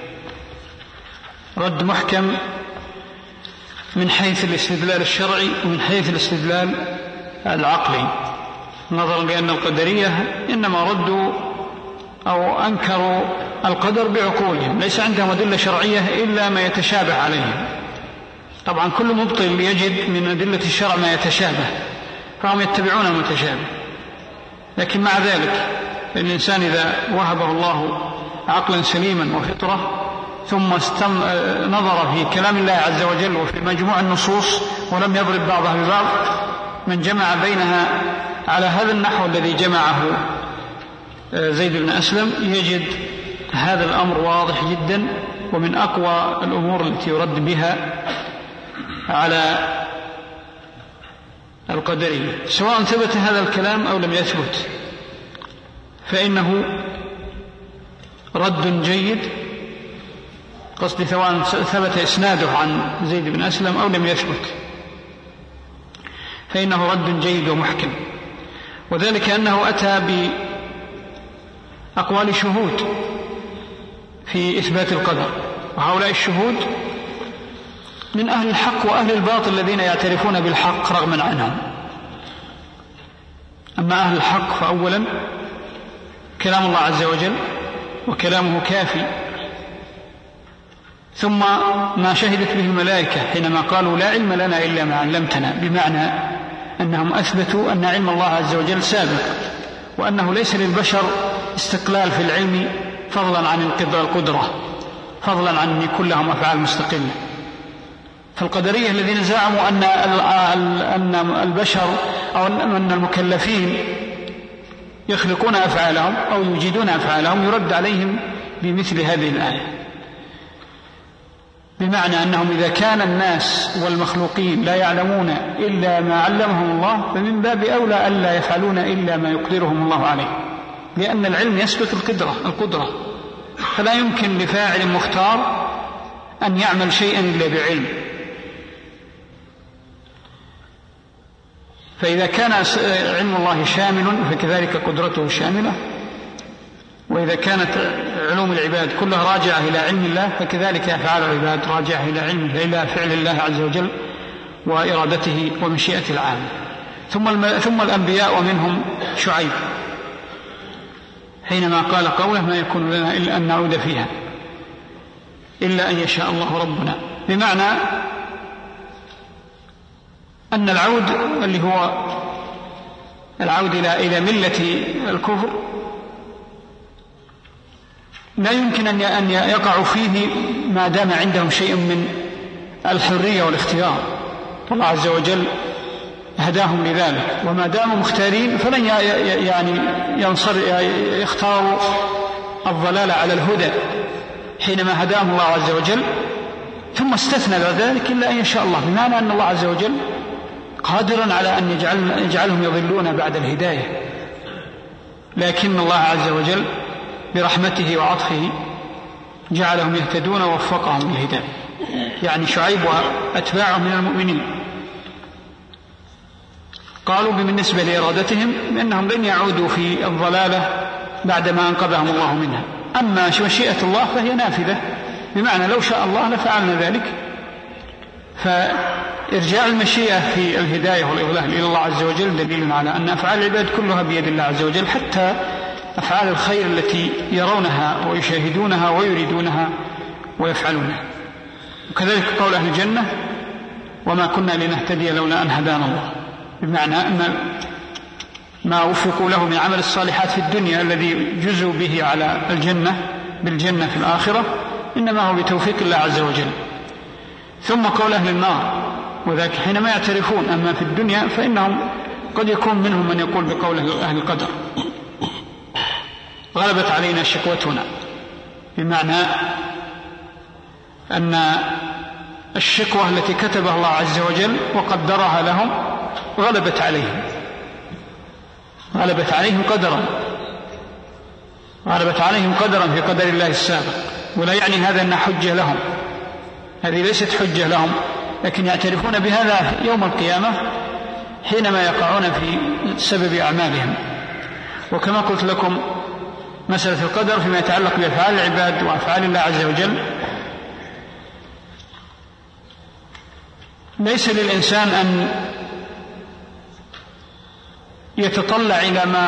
رد محكم من حيث الاستدلال الشرعي ومن حيث الاستدلال العقلي، نظرا لأن القدرية إنما ردوا أو أنكروا القدر بعقولهم، ليس عندهم أدلة شرعية إلا ما يتشابه عليهم. طبعا كل مبطل يجد من أدلة الشرع ما يتشابه، فهم يتبعون المتشابه. لكن مع ذلك الإنسان إذا وهبه الله عقلا سليما وفطرة ثم استم... نظر في كلام الله عز وجل وفي مجموع النصوص ولم يضرب بعضها ببعض، من جمع بينها على هذا النحو الذي جمعه زيد بن أسلم يجد هذا الأمر واضح جدا، ومن أقوى الأمور التي يرد بها على القدرية، سواء ثبت هذا الكلام أو لم يثبت، فإنه رد جيد، قصدي سواء ثبت إسناده عن زيد بن أسلم أو لم يثبت، فإنه رد جيد ومحكم. وذلك أنه أتى بأقوال شهود في إثبات القدر، وهؤلاء الشهود من أهل الحق وأهل الباطل الذين يعترفون بالحق رغما عنهم. أما أهل الحق فأولا كلام الله عز وجل وكلامه كافي. ثم ما شهدت به الملائكة حينما قالوا لا علم لنا إلا ما علمتنا، بمعنى أنهم أثبتوا أن علم الله عز وجل سابق، وأنه ليس للبشر استقلال في العلم فضلا عن القدرة، فضلا عن أن يكون لهم أفعال مستقلة. فالقدرية الذين زعموا أن أن البشر أو أن المكلفين يخلقون أفعالهم أو يوجدون أفعالهم يرد عليهم بمثل هذه الآية، بمعنى أنهم إذا كان الناس والمخلوقين لا يعلمون إلا ما علمهم الله فمن باب أولى ألا يفعلون إلا ما يقدرهم الله عليه، لأن العلم يثبت القدرة القدرة فلا يمكن لفاعل مختار أن يعمل شيئا إلا بعلم. فإذا كان علم الله شامل فكذلك قدرته شاملة، وإذا كانت علوم العباد كلها راجعة إلى علم الله فكذلك أفعال العباد راجعة إلى علم إلى فعل الله عز وجل وإرادته ومشيئة العالم. ثم ثم الأنبياء ومنهم شعيب حينما قال قوله ما يكون لنا إلا أن نعود فيها إلا أن يشاء الله ربنا، بمعنى أن العود اللي هو العود إلى ملة الكفر لا يمكن أن يقع فيه ما دام عندهم شيء من الحرية والاختيار، فالله عز وجل هداهم لذلك، وما داموا مختارين فلن يعني ينصر يختاروا الضلال على الهدى حينما هداهم الله عز وجل. ثم استثنى ذلك إلا أن يشاء الله، بمعنى أن الله عز وجل قادرا على أن يجعل يجعلهم يضلون بعد الهداية، لكن الله عز وجل برحمته وعطفه جعلهم يهتدون ووفقهم للهداية، يعني شعيب وأتباعه من المؤمنين. قالوا بالنسبة لإرادتهم أنهم لن يعودوا في الضلالة بعدما أنقذهم الله منها، أما مشيئة الله فهي نافذة، بمعنى لو شاء الله لفعلنا ذلك. فإرجاع المشيئة في الهداية والإضلال إلى الله عز وجل دليل على أن أفعال العباد كلها بيد الله عز وجل، حتى أفعال الخير التي يرونها ويشاهدونها ويريدونها ويفعلونها. وكذلك قول أهل الجنة وما كنا لنهتدي لولا أن هدانا الله، بمعنى أن ما وفقوا له من عمل الصالحات في الدنيا الذي جزوا به على الجنة بالجنة في الآخرة إنما هو بتوفيق الله عز وجل. ثم قول أهل النار وذلك حينما يعترفون، أما في الدنيا فإنهم قد يكون منهم من يقول بقول أهل القدر غلبت علينا شقوتنا، بمعنى أن الشقوة التي كتبها الله عز وجل وقدرها لهم غلبت عليهم غلبت عليهم قدرا غلبت عليهم قدرا في قدر الله السابق. ولا يعني هذا أن حجة لهم، هذه ليست حجة لهم، لكن يعترفون بهذا يوم القيامة حينما يقعون في سبب أعمالهم. وكما قلت لكم مسألة القدر فيما يتعلق بأفعال العباد وأفعال الله عز وجل، ليس للإنسان أن يتطلع إلى ما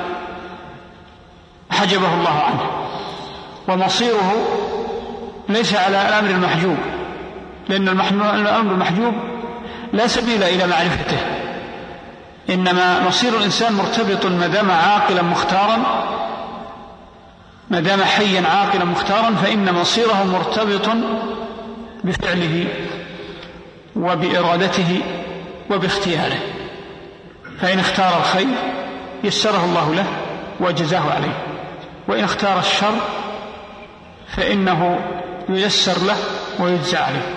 حجبه الله عنه، ومصيره ليس على الأمر المحجوب، لأن الأمر المحجوب لا سبيل إلى معرفته، إنما مصير الإنسان مرتبط ما دام عاقلا مختارا ما دام حيا عاقلا مختارا فإن مصيره مرتبط بفعله وبإرادته وباختياره. فإن اختار الخير يسره الله له وجزاه عليه، وإن اختار الشر فإنه ييسر له ويجزى عليه.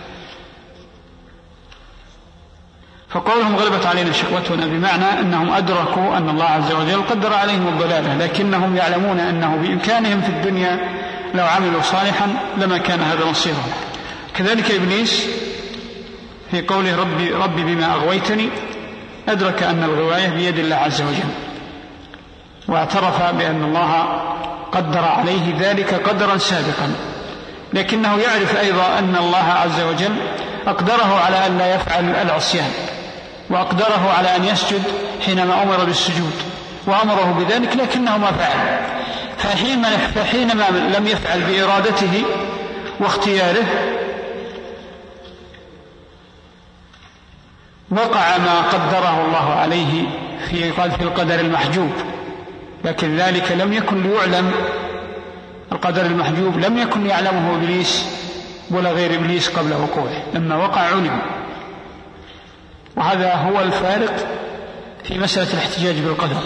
فقولهم غلبت علينا شقوتنا بمعنى أنهم أدركوا أن الله عز وجل قدر عليهم الضلالة، لكنهم يعلمون أنه بإمكانهم في الدنيا لو عملوا صالحا لما كان هذا مصيرهم. كذلك إبليس في قوله ربي, ربي بما أغويتني أدرك أن الغواية بيد الله عز وجل، واعترف بأن الله قدر عليه ذلك قدرا سابقا، لكنه يعرف أيضا أن الله عز وجل أقدره على أن لا يفعل العصيان، وأقدره على أن يسجد حينما أمر بالسجود وأمره بذلك لكنه ما فعل. فحينما لم يفعل بإرادته واختياره وقع ما قدره الله عليه في القدر المحجوب، لكن ذلك لم يكن ليعلم. القدر المحجوب لم يكن يعلمه إبليس ولا غير إبليس قبل وقوعه، لما وقع علم. وهذا هو الفارق في مسألة الاحتجاج بالقدر،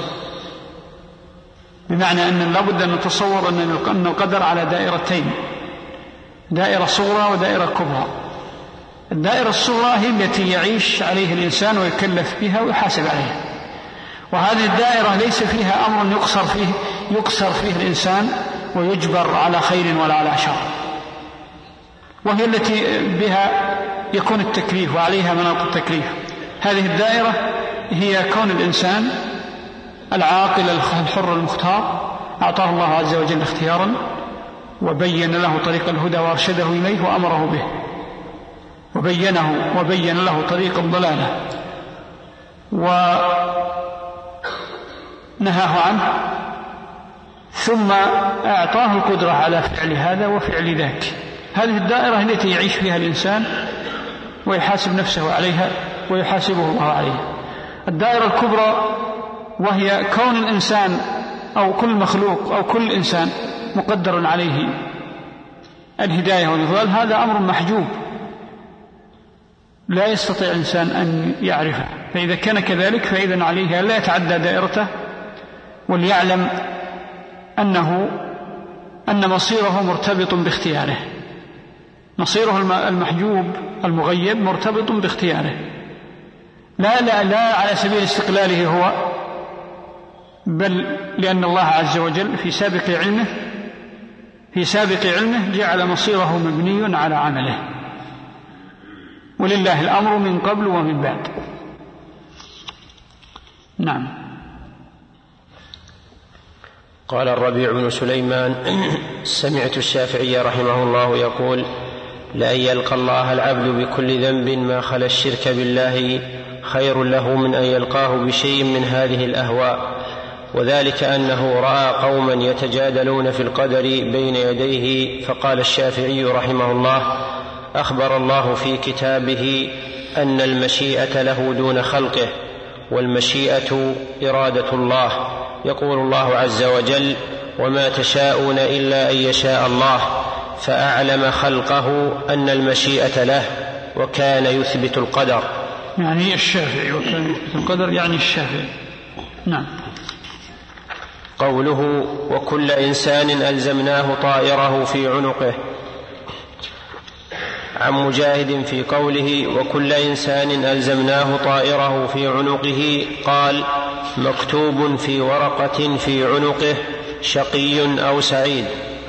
بمعنى أن لابد أن نتصور أن القدر على دائرتين، دائرة صغرى ودائرة كبرى. الدائرة الصغرى هي التي يعيش عليه الإنسان ويكلف بها ويحاسب عليها، وهذه الدائرة ليس فيها أمر يقصر فيه, يقصر فيه الإنسان ويجبر على خير ولا على شر، وهي التي بها يكون التكليف وعليها مناط التكليف. هذه الدائرة هي كون الإنسان العاقل الحر المختار، أعطاه الله عز وجل اختيارا وبين له طريق الهدى وارشده إليه وأمره به، وبينه وبين له طريق الضلالة ونهاه عنه، ثم أعطاه القدرة على فعل هذا وفعل ذاك. هذه الدائرة التي يعيش فيها الإنسان ويحاسب نفسه عليها ويحاسبه الله عليها. الدائرة الكبرى وهي كون الإنسان أو كل مخلوق أو كل إنسان مقدر عليه الهداية والضلال، هذا أمر محجوب لا يستطيع إنسان أن يعرفه. فإذا كان كذلك فإذن عليه لا يتعدى دائرته، وليعلم أنه أن مصيره مرتبط باختياره. مصيره المحجوب المغيب مرتبط باختياره، لا لا لا على سبيل استقلاله هو، بل لأن الله عز وجل في سابق علمه في سابق علمه جعل مصيره مبني على عمله، ولله الأمر من قبل ومن بعد. نعم. قال الربيع بن سليمان: سمعت الشافعي رحمه الله يقول: لأن يلقى الله العبد بكل ذنب ما خلا الشرك بالله خير له من أن يلقاه بشيء من هذه الأهواء، وذلك أنه رأى قوما يتجادلون في القدر بين يديه، فقال الشافعي رحمه الله: أخبر الله في كتابه أن المشيئة له دون خلقه، والمشيئة إرادة الله. يقول الله عز وجل: وما تشاءون إلا أن يشاء الله، فأعلم خلقه أن المشيئة له، وكان يثبت القدر. يعني الشافعي وكان يثبت القدر يعني الشافعي. نعم. قوله: وكل إنسان ألزمناه طائره في عنقه، عن مجاهد في قوله: وكل إنسان ألزمناه طائره في عنقه، قال: مكتوب في ورقة في عنقه شقي أو سعيد.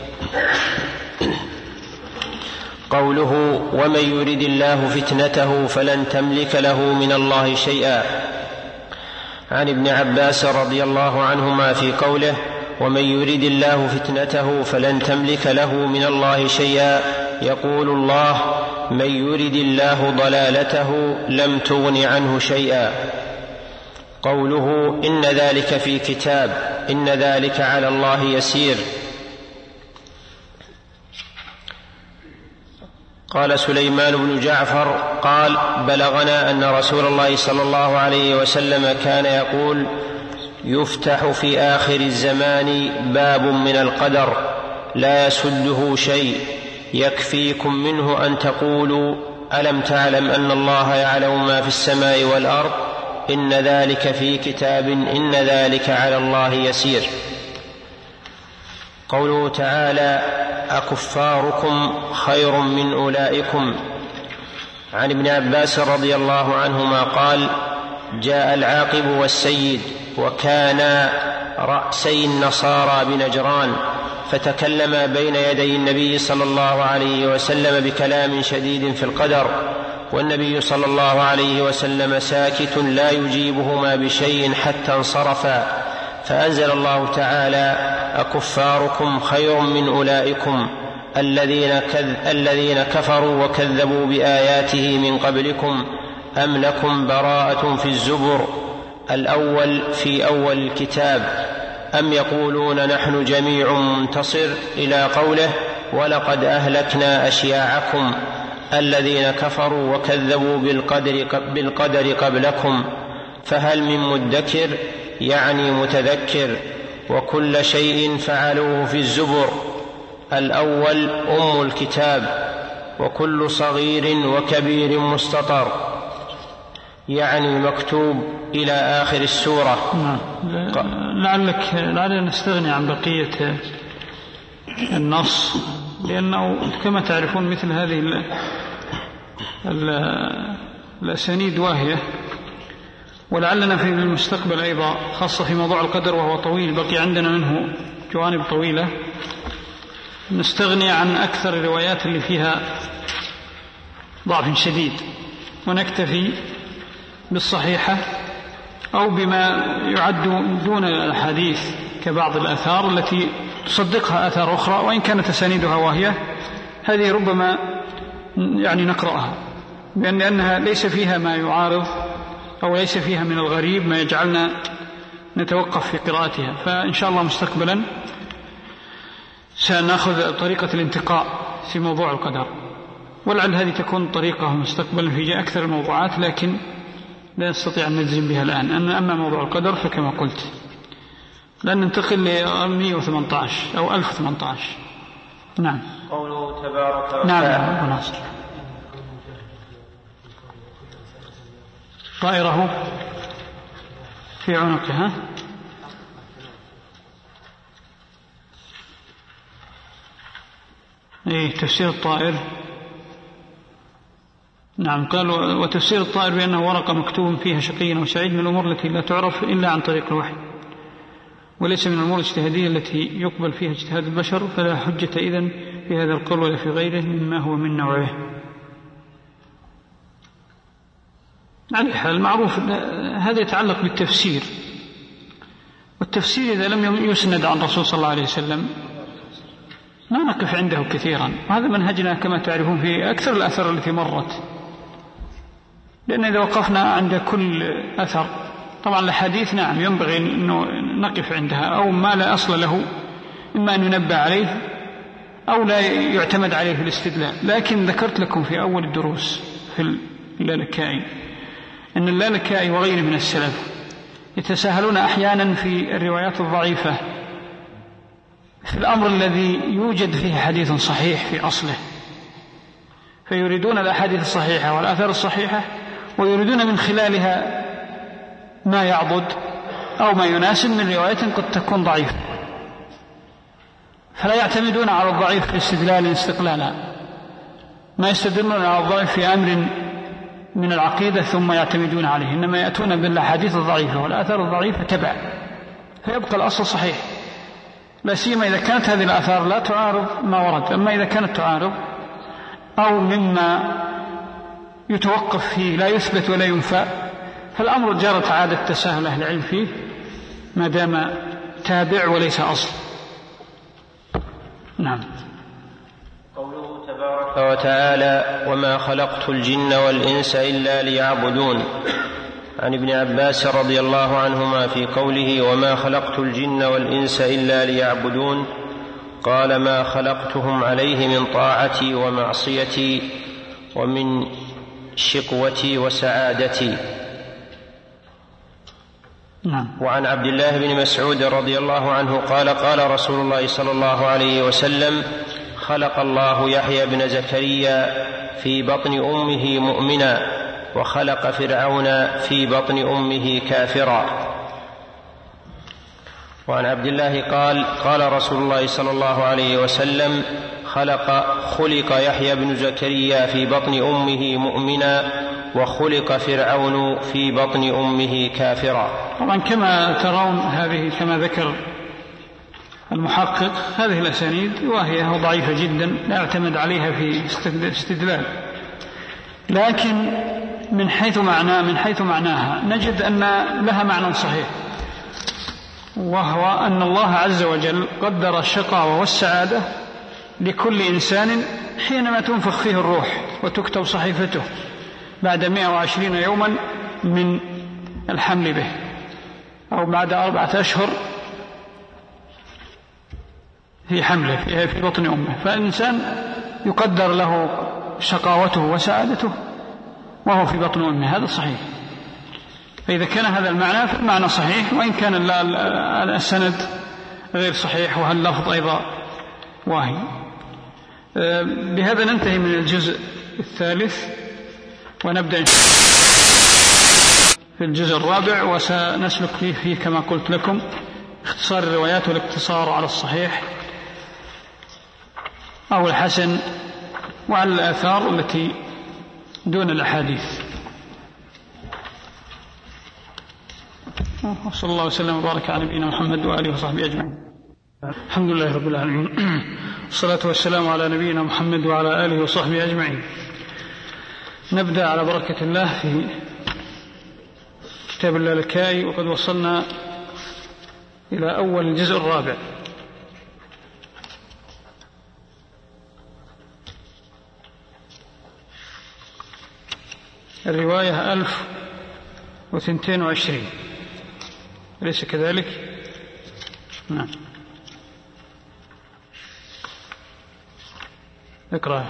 قوله: ومن يرد الله فتنته فلن تملك له من الله شيئا، عن ابن عباس رضي الله عنهما في قوله: ومن يرد الله فتنته فلن تملك له من الله شيئا، يقول الله: من يرد الله ضلالته لم تغن عنه شيئا. قوله: إن ذلك في كتاب، إن ذلك على الله يسير. قال سليمان بن جعفر قال: بلغنا أن رسول الله صلى الله عليه وسلم كان يقول: يفتح في آخر الزمان باب من القدر لا يسده شيء، يكفيكم منه أن تقولوا: ألم تعلم أن الله يعلم ما في السماء والأرض، إن ذلك في كتاب، إن ذلك على الله يسير. قوله تعالى: أكفاركم خير من أولئكم، عن ابن عباس رضي الله عنهما قال: جاء العاقب والسيد وكانا رأسي النصارى بنجران، فتكلما بين يدي النبي صلى الله عليه وسلم بكلام شديد في القدر، والنبي صلى الله عليه وسلم ساكت لا يجيبهما بشيء حتى انصرفا، فأنزل الله تعالى: أكفاركم خير من أولئكم الذين, كذ... الذين كفروا وكذبوا بآياته من قبلكم، أم لكم براءة في الزبر. الأول في أول الكتاب، أم يقولون نحن جميع منتصر إلى قوله ولقد أهلكنا أشياعكم الذين كفروا وكذبوا بالقدر, بالقدر قبلكم فهل من مدكر يعني متذكر وكل شيء فعلوه في الزبر الأول أم الكتاب وكل صغير وكبير مستطر يعني مكتوب إلى آخر السورة. لعلك لعلنا نستغني عن بقية النص لأنه كما تعرفون مثل هذه الأسانيد واهية، ولعلنا في المستقبل أيضا خاصة في موضوع القدر وهو طويل بقي عندنا منه جوانب طويلة نستغني عن أكثر الروايات اللي فيها ضعف شديد ونكتفي بالصحيحة أو بما يعد دون الحديث كبعض الآثار التي تصدقها آثار أخرى وإن كانت أسانيدها واهية، هذه ربما يعني نقرأها لأنها ليس فيها ما يعارض أو ليس فيها من الغريب ما يجعلنا نتوقف في قراءتها. فإن شاء الله مستقبلا سنأخذ طريقة الانتقاء في موضوع القدر، ولعل هذه تكون طريقة مستقبلا في أكثر الموضوعات لكن لا نستطيع أن نجزم بها الآن. أما موضوع القدر فكما قلت لن ننتقل ل مئة وثمانية عشر أو ألف وثمانية عشر. نعم. قوله تبارك وتعالى. نعم ناصر. طائره في عنقها. إيه تفسير الطائر. نعم قال وتفسير الطائر بأنه ورقة مكتوب فيها شقي وسعيد من الأمور التي لا تعرف إلا عن طريق الوحي وليس من الأمور الاجتهادية التي يقبل فيها اجتهاد البشر، فلا حجة إذن في هذا القول ولا في غيره مما هو من نوعه. على حال المعروف هذا يتعلق بالتفسير، والتفسير إذا لم يسند عن الرسول صلى الله عليه وسلم ما نقف عنده كثيرا، وهذا منهجنا كما تعرفون في أكثر الأثر التي مرت، لأن إذا وقفنا عند كل أثر طبعا الحديث نعم ينبغي أنه نقف عندها أو ما لا أصل له إما أن ينبه عليه أو لا يعتمد عليه في الاستدلال. لكن ذكرت لكم في أول الدروس في اللالكائي أن اللالكائي وغيره من السلف يتساهلون أحيانا في الروايات الضعيفة في الأمر الذي يوجد فيه حديث صحيح في أصله، فيريدون الأحاديث الصحيحة والآثار الصحيحة ويريدون من خلالها ما يعضد أو ما يناسب من رواية قد تكون ضعيفة، فلا يعتمدون على الضعيف في الاستدلال استقلالا، ما يستدلون على الضعيف في أمر من العقيدة ثم يعتمدون عليه، إنما يأتون بالأحاديث الضعيفة والآثار الضعيفة تبع، فيبقى الأصل صحيح، لا سيما إذا كانت هذه الآثار لا تعارض ما ورد. أما إذا كانت تعارض أو مما يتوقف فيه لا يثبت ولا ينفى فالأمر جرت عادة تساهل أهل العلم فيه ما دام تابع وليس أصل. نعم. قوله تبارك وتعالى وما خلقت الجن والإنس إلا ليعبدون، عن ابن عباس رضي الله عنهما في قوله وما خلقت الجن والإنس إلا ليعبدون قال ما خلقتهم عليه من طاعتي ومعصيتي ومن شقوتي وسعادتي. نعم. وعن عبد الله بن مسعود رضي الله عنه قال قال رسول الله صلى الله عليه وسلم خلق الله يحيى بن زكريا في بطن أمه مؤمنا وخلق فرعون في بطن أمه كافرا. وعن عبد الله قال قال رسول الله صلى الله عليه وسلم خلق خلق يحيى بن زكريا في بطن أمه مؤمنا وخلق فرعون في بطن أمه كافرا. طبعا كما ترون هذه كما ذكر المحقق هذه الأسانيد واهية وضعيفة جدا لا يعتمد عليها في استدلال، لكن من حيث معناه من حيث معناها نجد أن لها معنى صحيح، وهو أن الله عز وجل قدر الشقاوة والسعادة لكل إنسان حينما تنفخ فيه الروح وتكتب صحيفته بعد مئة وعشرين يوما من الحمل به أو بعد أربعة أشهر في حمله في بطن أمه، فالإنسان يقدر له شقاوته وسعادته وهو في بطن أمه، هذا صحيح. فإذا كان هذا المعنى فالمعنى صحيح، وإن كان السند غير صحيح وهاللفظ أيضا واهي. بهذا ننتهي من الجزء الثالث، ونبدأ في الجزء الرابع، وسنسلك فيه, فيه كما قلت لكم اختصار الروايات والاقتصار على الصحيح أو الحسن وعلى الآثار التي دون الأحاديث. وصلى الله وسلم وبارك على نبينا محمد وآله وصحبه أجمعين. الحمد لله رب العالمين، والصلاة والسلام على نبينا محمد وعلى آله وصحبه أجمعين. نبدأ على بركة الله في كتاب اللالكائي، وقد وصلنا إلى أول الجزء الرابع. الرواية ألف وثنتين وعشرين، أليس كذلك؟ نعم. اقرأ.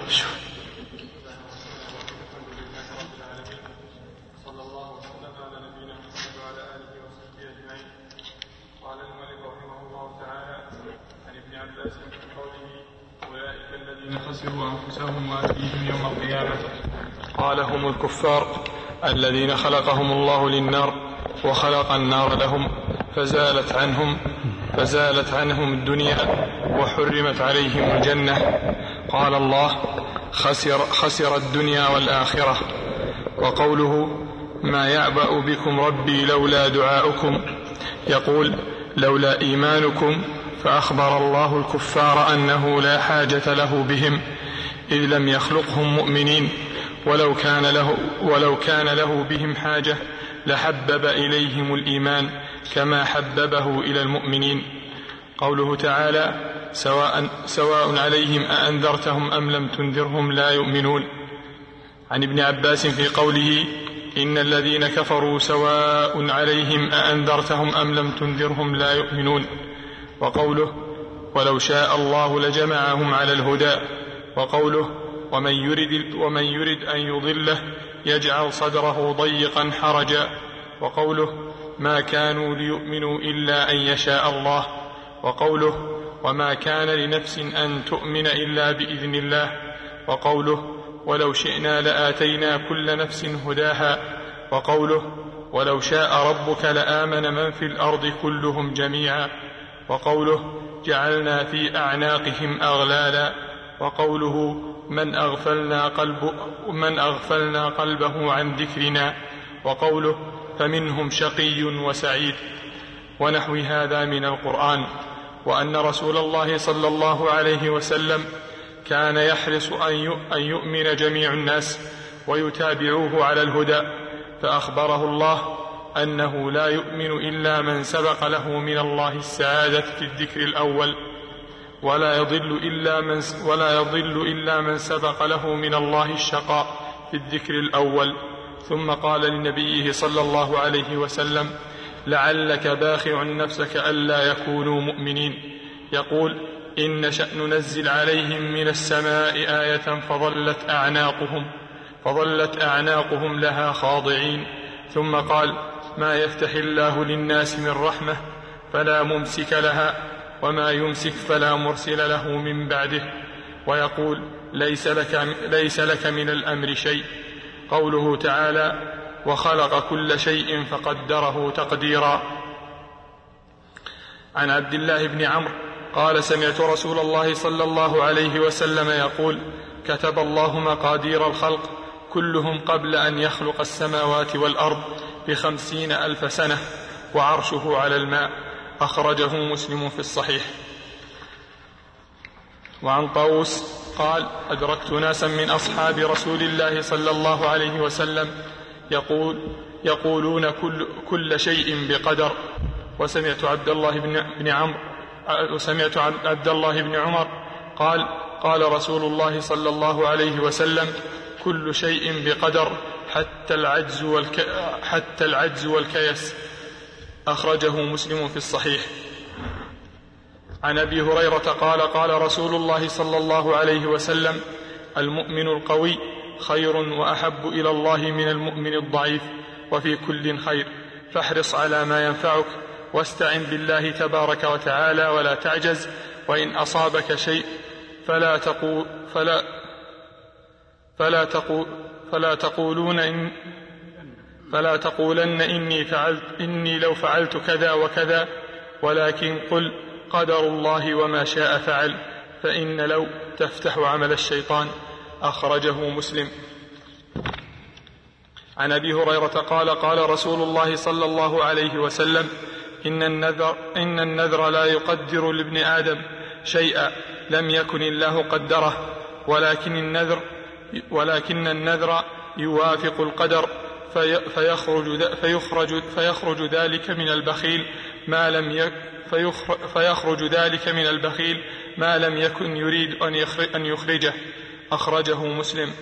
صلى الله وسلم على نبينا محمد وعلى آله وصحبه أجمعين. قال المؤلف رحمه الله تعالى عن ابن عباس في قوله: أولئك الذين خسروا أنفسهم وأهليهم يوم القيامة. قال: هم الكفار الذين خلقهم الله للنار وخلق النار لهم، فزالت عنهم فزالت عنهم الدنيا وحرمت عليهم الجنة. قال الله: خسر, خسر الدنيا والآخرة. وقوله: ما يعبأ بكم ربي لولا دعاؤكم، يقول: لولا إيمانكم. فأخبر الله الكفار أنه لا حاجة له بهم، إذ لم يخلقهم مؤمنين، ولو كان له, ولو كان له بهم حاجة لحبب إليهم الإيمان كما حببه إلى المؤمنين. قوله تعالى: سواء, سواء عليهم أأنذرتهم أم لم تنذرهم لا يؤمنون. عن ابن عباس في قوله: إن الذين كفروا سواء عليهم أأنذرتهم أم لم تنذرهم لا يؤمنون. وقوله: ولو شاء الله لجمعهم على الهدى. وقوله: ومن يرد, ومن يرد أن يضله يجعل صدره ضيقا حرجا. وقوله: ما كانوا ليؤمنوا إلا أن يشاء الله. وقوله: وما كان لنفس أن تؤمن إلا بإذن الله. وقوله: ولو شئنا لآتينا كل نفس هداها. وقوله: ولو شاء ربك لآمن من في الأرض كلهم جميعا. وقوله: جعلنا في أعناقهم أغلالا. وقوله: من أغفلنا, قلب من أغفلنا قلبه عن ذكرنا. وقوله: فمنهم شقي وسعيد. ونحو هذا من القرآن. وأن رسول الله صلى الله عليه وسلم كان يحرص أن يؤمن جميع الناس ويتابعوه على الهدى، فأخبره الله أنه لا يؤمن إلا من سبق له من الله السعادة في الذكر الأول، ولا يضل إلا من, ولا يضل إلا من سبق له من الله الشقاء في الذكر الأول. ثم قال لنبيه صلى الله عليه وسلم: لعلك باخع نفسك ألا يكونوا مؤمنين. يقول: إن نشأ ننزل عليهم من السماء آية فظلت أعناقهم, فظلت أعناقهم لها خاضعين. ثم قال: ما يفتح الله للناس من رحمة فلا ممسك لها، وما يمسك فلا مرسل له من بعده. ويقول: ليس لك, ليس لك من الأمر شيء. قوله تعالى: وخلق كل شيء فقدره تقديرا. عن عبد الله بن عمرو قال: سمعت رسول الله صلى الله عليه وسلم يقول: كتب الله مقادير الخلق كلهم قبل أن يخلق السماوات والأرض بخمسين ألف سنة، وعرشه على الماء. أخرجه مسلم في الصحيح. وعن طاووس قال: أدركت ناسا من أصحاب رسول الله صلى الله عليه وسلم يقول يقولون كل, كل شيء بقدر. وسمعت عبد الله بن, بن عمرو وسمعت عبد الله بن عمر قال: قال رسول الله صلى الله عليه وسلم: كل شيء بقدر حتى العجز, والك حتى العجز والكيس. أخرجه مسلم في الصحيح. عن أبي هريرة قال قال رسول الله صلى الله عليه وسلم: المؤمن القوي خير وأحب إلى الله من المؤمن الضعيف، وفي كل خير، فاحرص على ما ينفعك، واستعن بالله تبارك وتعالى ولا تعجز، وإن أصابك شيء فلا تقول فلا فلا تقول فلا تقولون إن فلا تقولن إني فعلت إني لو فعلت كذا وكذا، ولكن قل قدر الله وما شاء فعل، فإن لو تفتح عمل الشيطان. أخرجه مسلم. عن أبي هريرة قال قال رسول الله صلى الله عليه وسلم: إن النذر, إن النذر لا يقدر لابن آدم شيئا لم يكن الله قدره، ولكن النذر, ولكن النذر يوافق القدر، في فيخرج, فيخرج, فيخرج ذلك من البخيل ما لم يك فيخرج ذلك من البخيل ما لم يكن يريد أن يخرجه. أخرجه مسلم.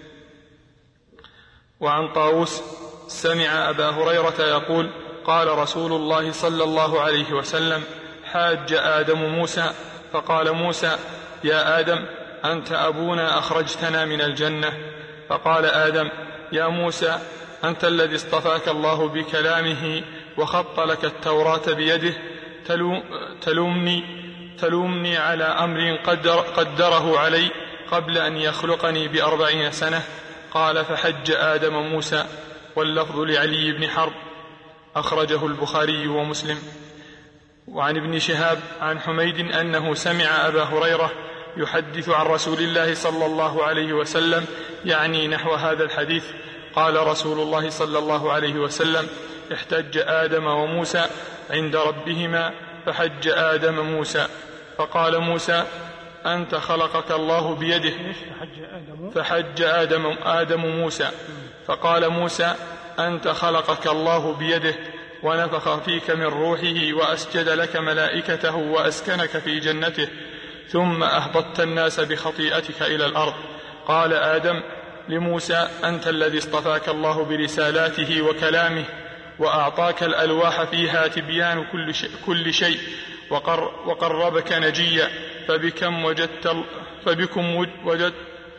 وعن طاووس سمع أبا هريرة يقول: قال رسول الله صلى الله عليه وسلم: حاج آدم موسى فقال موسى: يا آدم أنت أبونا أخرجتنا من الجنة. فقال آدم: يا موسى أنت الذي اصطفاك الله بكلامه وخط لك التوراة بيده، تلومني, تلومني على أمر قدر قدره علي قبل أن يخلقني بأربعين سنة. قال: فحج آدم موسى. واللفظ لعلي بن حرب. أخرجه البخاري ومسلم. وعن ابن شهاب عن حميد أنه سمع أبا هريرة يحدث عن رسول الله صلى الله عليه وسلم يعني نحو هذا الحديث. قال رسول الله صلى الله عليه وسلم: احتج آدم وموسى عند ربهما فحج آدم موسى، فقال موسى: أنت خلقك الله بيده. فحج آدم, آدم موسى، فقال موسى: أنت خلقك الله بيده ونفخ فيك من روحه وأسجد لك ملائكته وأسكنك في جنته، ثم أهبطت الناس بخطيئتك إلى الأرض. قال آدم لموسى: أنت الذي اصطفاك الله برسالاته وكلامه وأعطاك الألواح فيها تبيان كل شيء, كل شيء وقر وقربك نجيا، فبكم وجدت فبكم وجد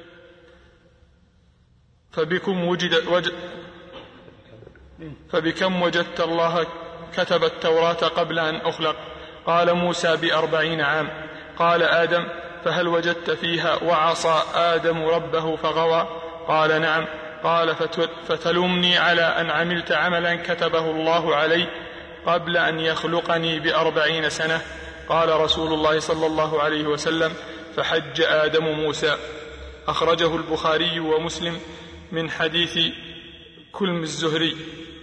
فبكم وجد, وجد فبكم وجدت الله كتب التوراة قبل أن أخلق. قال موسى: بأربعين عام. قال آدم: فهل وجدت فيها وعصى آدم ربه فغوى؟ قال: نعم. قال: فتلومني على أن عملت عملا كتبه الله علي قبل أن يخلقني بأربعين سنة. قال رسول الله صلى الله عليه وسلم: فحج آدم موسى. أخرجه البخاري ومسلم من حديث كلم الزهري.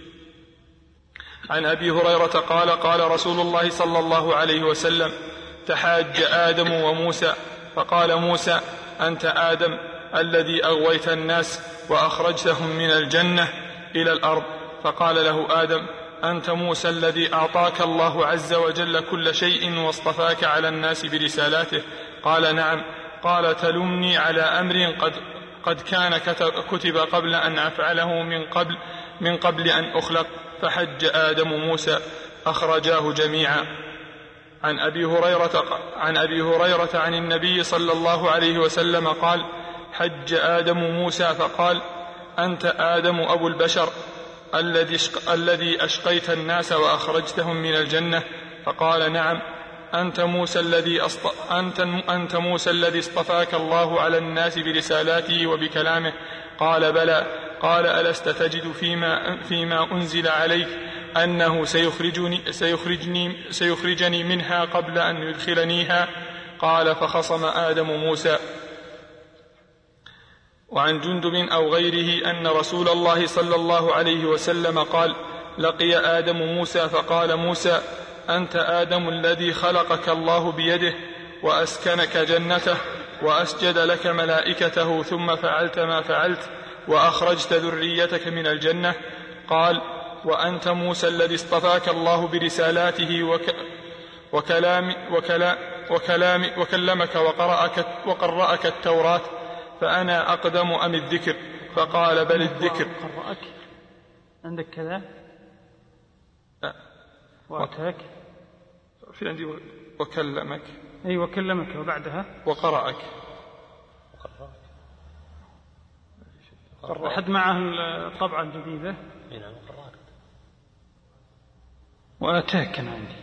عن أبي هريرة قال قال رسول الله صلى الله عليه وسلم: تحاج آدم وموسى، فقال موسى: أنت آدم الذي أغويت الناس وأخرجتهم من الجنة إلى الأرض. فقال له آدم: أنت موسى الذي أعطاك الله عز وجل كل شيء واصطفاك على الناس برسالاته. قال: نعم. قال: تلمني على أمر قد, قد كان كتب قبل أن أفعله من قبل, من قبل أن أخلق. فحج آدم موسى. أخرجاه جميعا. عن أبي هريرة, عن أبي هريرة عن النبي صلى الله عليه وسلم قال: حج آدم موسى فقال: أنت آدم أبو البشر الذي أشقيت الناس وأخرجتهم من الجنة. فقال: نعم. أنت موسى الذي أصط... أنت... أنت موسى الذي اصطفاك الله على الناس برسالاته وبكلامه. قال: بلى. قال: ألست تجد فيما, فيما أنزل عليك أنه سيخرجني, سيخرجني, سيخرجني منها قبل أن يدخلنيها؟ قال: فخصم آدم موسى. وعن جندب أو غيره أن رسول الله صلى الله عليه وسلم قال: لقي آدم موسى فقال موسى: أنت آدم الذي خلقك الله بيده وأسكنك جنته وأسجد لك ملائكته، ثم فعلت ما فعلت وأخرجت ذريتك من الجنة. قال: وأنت موسى الذي اصطفاك الله برسالاته وك وكلام وكلام وكلام وكلمك وقرأك, وقرأك التوراة، فأنا أقدم أم الذكر؟ فقال: بل الذكر. قرأك عندك كذا وأتاك في عندي وكلمك. أي وكلمك وبعدها وقرأك. أحد معه الطبعة الجديدة. وآتاك أنا عندي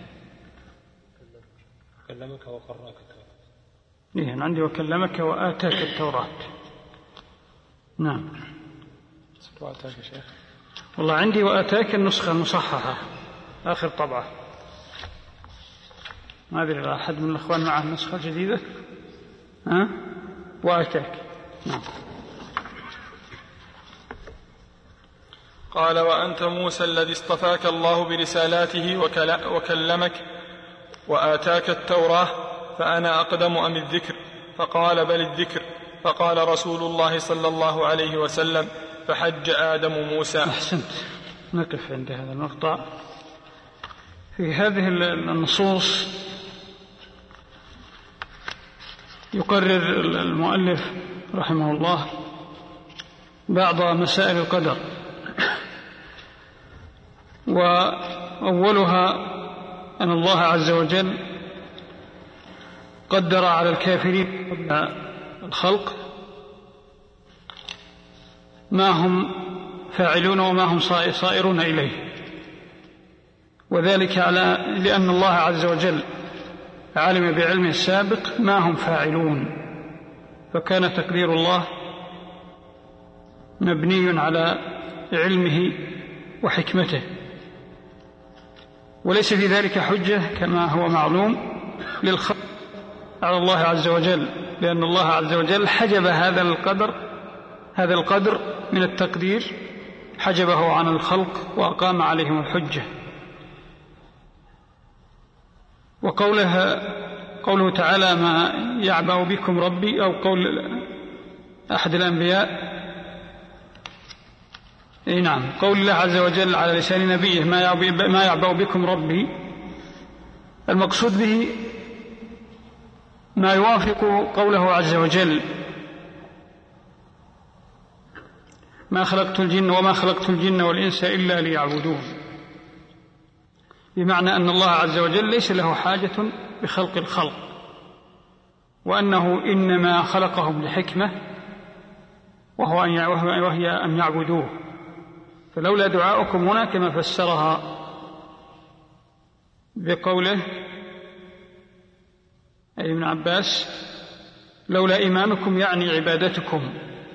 وكلمك وقرأك التوراة. إيه أنا عندي وكلمك وآتاك التوراة. نعم. وآتاك يا شيخ. والله عندي وآتاك النسخة المصححة آخر طبعة. ما أدري إذا أحد من الأخوان معه النسخة الجديدة. ها؟ وآتاك. نعم. قال: وأنت موسى الذي اصطفاك الله برسالاته وكلمك وآتاك التوراة، فأنا أقدم أم الذكر؟ فقال: بل الذكر. فقال رسول الله صلى الله عليه وسلم: فحج آدم موسى. أحسنت. نقف عند هذا المقطع. في هذه النصوص يقرر المؤلف رحمه الله بعض مسائل القدر، وأولها أن الله عز وجل قدر على الكافرين قبل الخلق ما هم فاعلون وما هم صائرون إليه، وذلك على لأن الله عز وجل علم بعلمه السابق ما هم فاعلون، فكان تقدير الله مبني على علمه وحكمته، وليس في ذلك حجة كما هو معلوم للخلق على الله عز وجل، لأن الله عز وجل حجب هذا القدر هذا القدر من التقدير، حجبه عن الخلق وأقام عليهم الحجة. وقوله قوله تعالى: ما يعبأ بكم ربي، أو قول أحد الأنبياء إيه نعم قول الله عز وجل على لسان نبيه: ما يعبأ بكم ربي، المقصود به ما يوافق قوله عز وجل: ما خلقت الجن وما خلقت الجن والإنس إلا ليعبدون، بمعنى أن الله عز وجل ليس له حاجة بخلق الخلق، وأنه إنما خلقهم لحكمة وهو أن وهي أن يعبدوه. فلولا دعاؤكم هنا كما فسرها بقوله أي ابن عباس: لولا إيمانكم يعني عبادتكم،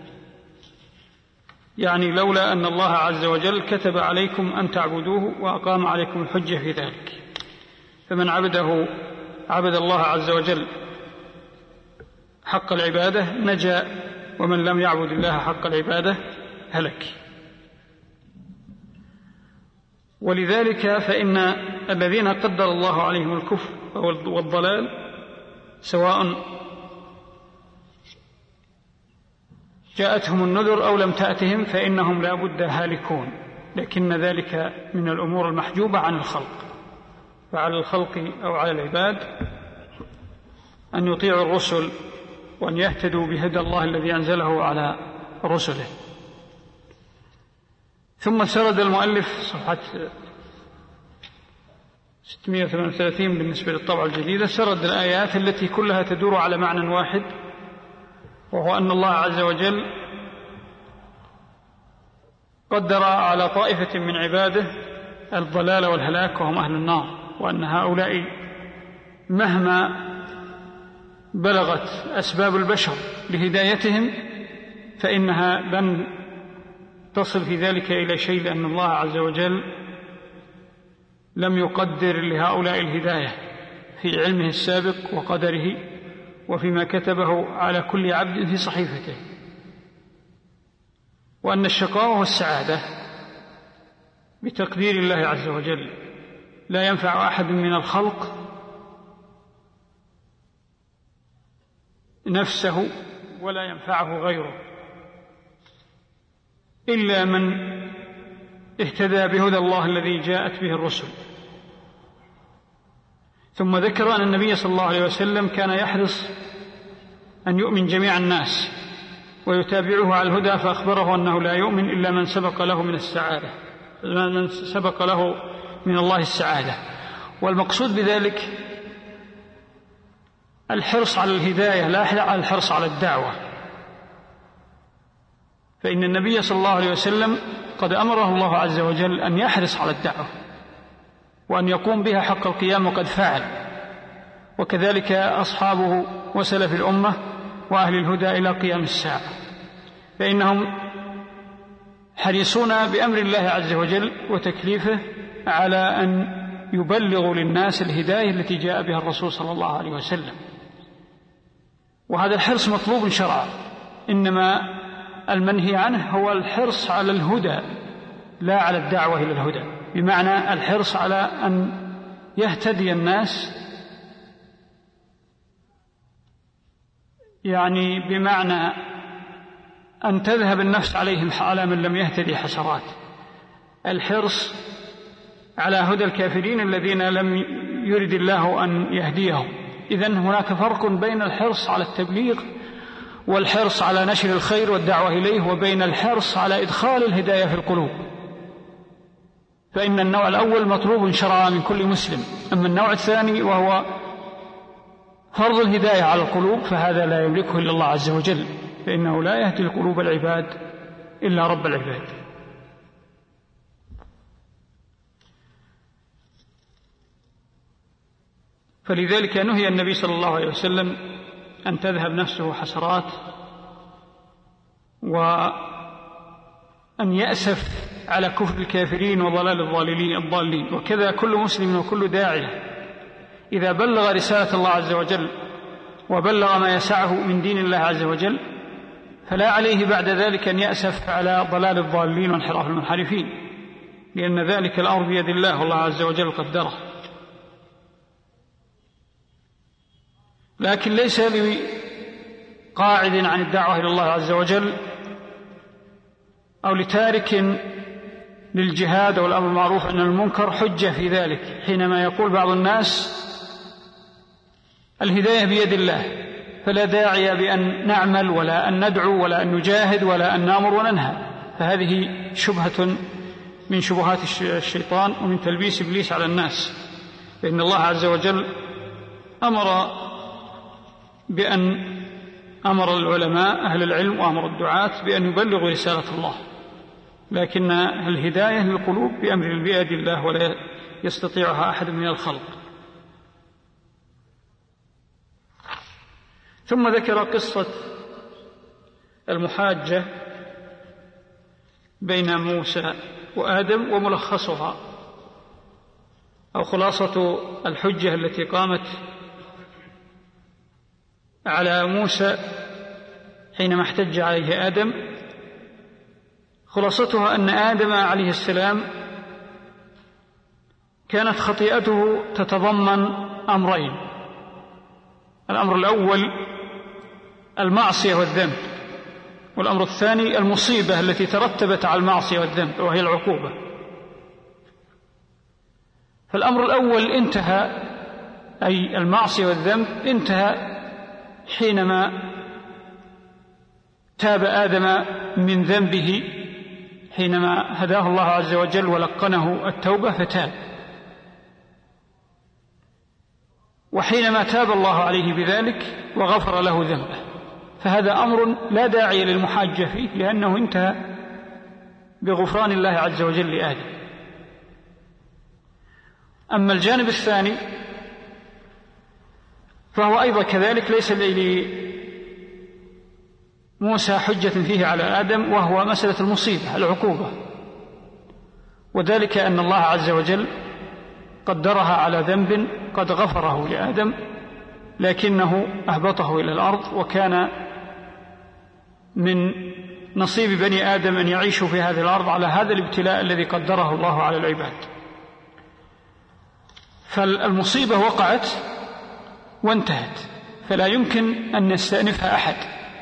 يعني لولا أن الله عز وجل كتب عليكم أن تعبدوه وأقام عليكم الحجة في ذلك، فمن عبده عبد الله عز وجل حق العبادة نجا، ومن لم يعبد الله حق العبادة هلك. ولذلك فإن الذين قدر الله عليهم الكفر والضلال سواء جاءتهم النذر أو لم تأتهم فإنهم لا بد هالكون، لكن ذلك من الأمور المحجوبة عن الخلق، فعلى الخلق أو على العباد أن يطيعوا الرسل وأن يهتدوا بهدى الله الذي أنزله على رسله. ثم سرد المؤلف صفحة ستمائة وثمانية وثلاثين بالنسبة للطبعة الجديدة، سرد الآيات التي كلها تدور على معنى واحد، وهو أن الله عز وجل قدر على طائفة من عباده الضلال والهلاك وهم أهل النار، وأن هؤلاء مهما بلغت أسباب البشر لهدايتهم فإنها لن تصل في ذلك إلى شيء، لأن الله عز وجل لم يقدر لهؤلاء الهداية في علمه السابق وقدره وفيما كتبه على كل عبد في صحيفته، وأن الشقاوة والسعادة بتقدير الله عز وجل، لا ينفع أحد من الخلق نفسه ولا ينفعه غيره إلا من اهتدى بهدى الله الذي جاءت به الرسل. ثم ذكر أن النبي صلى الله عليه وسلم كان يحرص أن يؤمن جميع الناس ويتابعه على الهدى، فأخبره أنه لا يؤمن إلا من سبق له من السعادة من سبق له من الله السعادة. والمقصود بذلك الحرص على الهداية لا على الحرص على الدعوة، فإن النبي صلى الله عليه وسلم قد أمره الله عز وجل أن يحرص على الدعوة وأن يقوم بها حق القيام وقد فعل، وكذلك أصحابه وسلف الأمة وأهل الهدى إلى قيام الساعة، فإنهم حريصون بأمر الله عز وجل وتكليفه على أن يبلغوا للناس الهداية التي جاء بها الرسول صلى الله عليه وسلم، وهذا الحرص مطلوب شرعا، إنما المنهي عنه هو الحرص على الهدى لا على الدعوة إلى الهدى، بمعنى الحرص على أن يهتدي الناس، يعني بمعنى أن تذهب النفس عليهم على من لم يهتدي حسرات، الحرص على هدى الكافرين الذين لم يرد الله أن يهديهم. إذن هناك فرق بين الحرص على التبليغ والحرص على نشر الخير والدعوة إليه، وبين الحرص على إدخال الهداية في القلوب، فإن النوع الأول مطلوب شرعا من كل مسلم، أما النوع الثاني وهو فرض الهداية على القلوب فهذا لا يملكه إلا الله عز وجل، فإنه لا يهدي قلوب العباد إلا رب العباد. فلذلك نهي النبي صلى الله عليه وسلم أن تذهب نفسه حسرات وأن يأسف على كفر الكافرين وضلال الضالين. وكذا كل مسلم وكل داعية إذا بلغ رسالة الله عز وجل وبلغ ما يسعه من دين الله عز وجل فلا عليه بعد ذلك أن يأسف على ضلال الضالين وانحراف المنحرفين، لأن ذلك الأمر بيد الله والله عز وجل قدره. لكن ليس لقاعد عن الدعوة إلى الله عز وجل أو لتارك للجهاد أو الأمر المعروف عن المنكر حجة في ذلك، حينما يقول بعض الناس الهداية بيد الله فلا داعي بأن نعمل ولا أن ندعو ولا أن نجاهد ولا أن نأمر وننهى، فهذه شبهة من شبهات الشيطان ومن تلبيس إبليس على الناس، فإن الله عز وجل أمر بأن أمر العلماء أهل العلم وأمر الدعاة بأن يبلغوا رسالة الله، لكن الهداية للقلوب بأمر بيد الله ولا يستطيعها أحد من الخلق. ثم ذكر قصة المحاجة بين موسى وآدم وملخصها أو خلاصة الحجة التي قامت على موسى حينما احتج عليه آدم. خلاصتها أن آدم عليه السلام كانت خطيئته تتضمن أمرين: الأمر الأول المعصية والذنب، والأمر الثاني المصيبة التي ترتبت على المعصية والذنب وهي العقوبة. فالأمر الأول انتهى، أي المعصية والذنب انتهى حينما تاب آدم من ذنبه، حينما هداه الله عز وجل ولقنه التوبة فتاب، وحينما تاب الله عليه بذلك وغفر له ذنبه، فهذا أمر لا داعي للمحاجة فيه لأنه انتهى بغفران الله عز وجل لآدم. أما الجانب الثاني فهو أيضا كذلك ليس لموسى حجة فيه على آدم، وهو مسألة المصيبة العقوبة، وذلك أن الله عز وجل قدرها على ذنب قد غفره لآدم لكنه أهبطه إلى الأرض، وكان من نصيب بني آدم أن يعيشوا في هذه الأرض على هذا الابتلاء الذي قدره الله على العباد. فالمصيبة وقعت وانتهت، فلا يمكن أن يستأنفها أحد،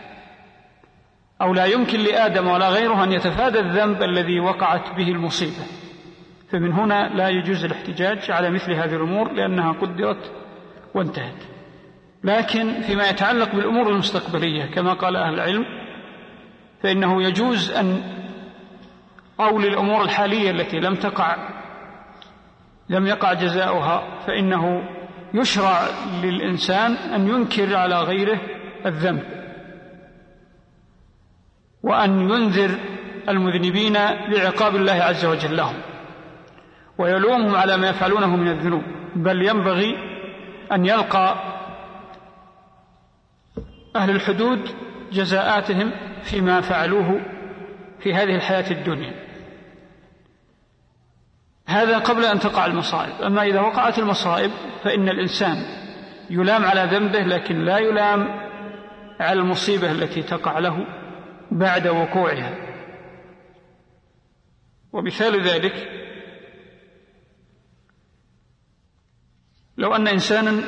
أو لا يمكن لآدم ولا غيره أن يتفادى الذنب الذي وقعت به المصيبة. فمن هنا لا يجوز الاحتجاج على مثل هذه الأمور لأنها قدرت وانتهت. لكن فيما يتعلق بالأمور المستقبلية كما قال أهل العلم فإنه يجوز أن أو للأمور الحالية التي لم تقع لم يقع جزاؤها فإنه يشرع للإنسان أن ينكر على غيره الذنب، وأن ينذر المذنبين بعقاب الله عز وجل لهم، ويلومهم على ما يفعلونه من الذنوب، بل ينبغي أن يلقى أهل الحدود جزاءاتهم فيما فعلوه في هذه الحياة الدنيا. هذا قبل أن تقع المصائب. أما إذا وقعت المصائب فإن الإنسان يلام على ذنبه، لكن لا يلام على المصيبة التي تقع له بعد وقوعها. ومثال ذلك لو أن إنسانا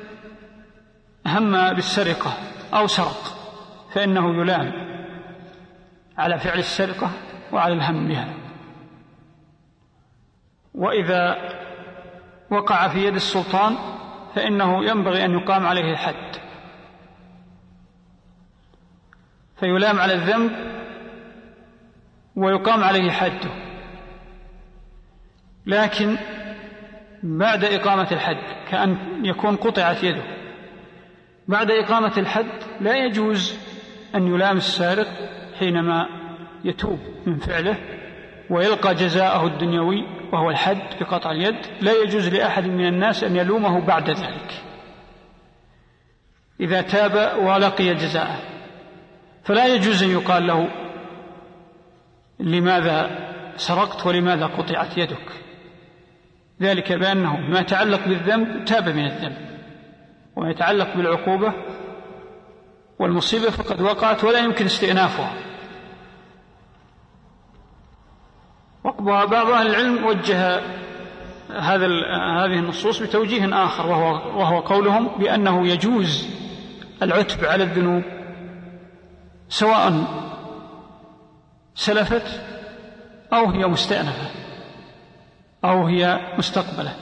هم بالسرقة أو سرق فإنه يلام على فعل السرقة وعلى الهم بها. وإذا وقع في يد السلطان فإنه ينبغي أن يقام عليه الحد، فيلام على الذنب ويقام عليه حده، لكن بعد إقامة الحد كأن يكون قطعت يده. بعد إقامة الحد لا يجوز أن يلام السارق حينما يتوب من فعله ويلقى جزاءه الدنيوي وهو الحد بقطع اليد. لا يجوز لأحد من الناس أن يلومه بعد ذلك إذا تاب ولقي جزاءه، فلا يجوز أن يقال له لماذا سرقت ولماذا قطعت يدك، ذلك بأنه ما يتعلق بالذنب تاب من الذنب، وما يتعلق بالعقوبة والمصيبة فقد وقعت ولا يمكن استئنافها. وبعض أهل العلم وجه هذا هذه النصوص بتوجيه آخر، وهو, وهو قولهم بأنه يجوز العتب على الذنوب سواء سلفت أو هي مستأنفة أو هي مستقبلة،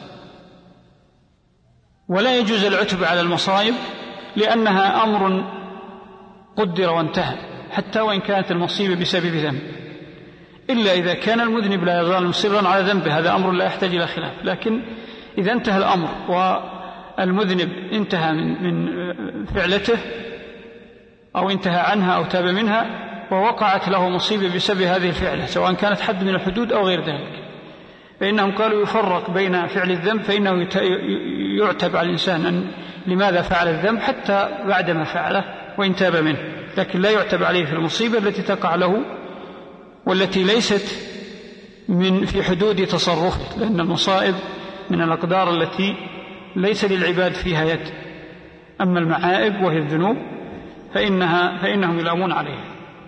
ولا يجوز العتب على المصائب لأنها أمر قدر وانتهى حتى وإن كانت المصيبة بسبب ذنب، إلا إذا كان المذنب لا يزال مصرا على ذنبه، هذا أمر لا يحتاج إلى خلاف. لكن إذا انتهى الأمر والمذنب انتهى من, من فعلته أو انتهى عنها أو تاب منها ووقعت له مصيبة بسبب هذه الفعلة سواء كانت حد من الحدود أو غير ذلك، فإنهم قالوا يفرق بين فعل الذنب، فإنه يعتب على الإنسان أن لماذا فعل الذنب حتى بعدما فعله وإن تاب منه، لكن لا يعتب عليه في المصيبة التي تقع له والتي ليست من في حدود تصرفه، لأن المصائب من الأقدار التي ليس للعباد فيها يد. أما المعائب وهي الذنوب فإنها فإنهم يلامون عليها.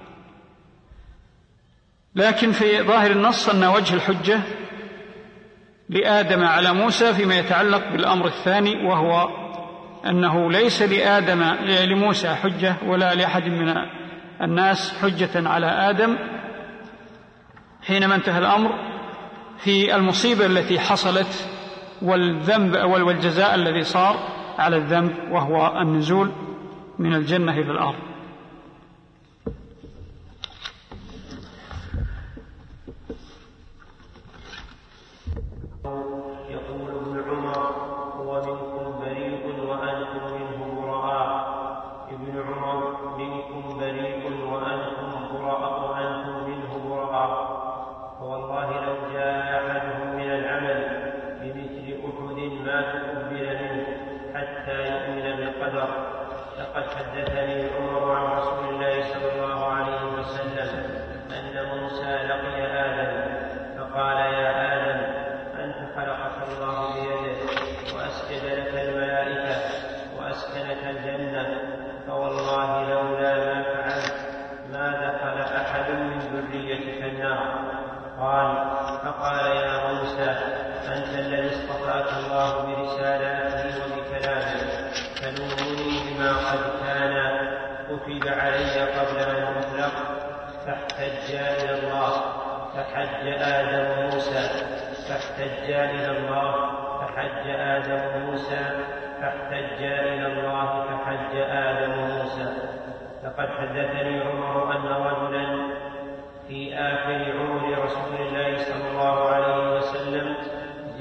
لكن في ظاهر النص أن وجه الحجة لآدم على موسى فيما يتعلق بالأمر الثاني، وهو أنه ليس لآدم لموسى حجة ولا لأحد من الناس حجة على آدم حينما انتهى الأمر في المصيبة التي حصلت والذنب والجزاء الذي صار على الذنب، وهو النزول من الجنة إلى الأرض. لقد حدثني عمر عن رسول الله صلى الله عليه وسلم أن موسى لقي آدم فقال يا آدم أنت خلقك الله بيده وأسجد لك الملائكة وأسكنك الجنة، فوالله لولا ما فعلت ما دخل أحد من ذريتك النار. قال فقال يا موسى أنت الذي اصطفاك الله برسالاته وبكلامه، فنورني بما قد كان كتب علي قبل أن أخلق. فاحتجا إلى الله فحج آدم موسى فاحتجا إلى الله فحج آدم موسى فاحتجا إلى الله فحج آدم موسى. لقد حدثني عمر أن رجلا في آخر عمر رسول الله صلى الله عليه وسلم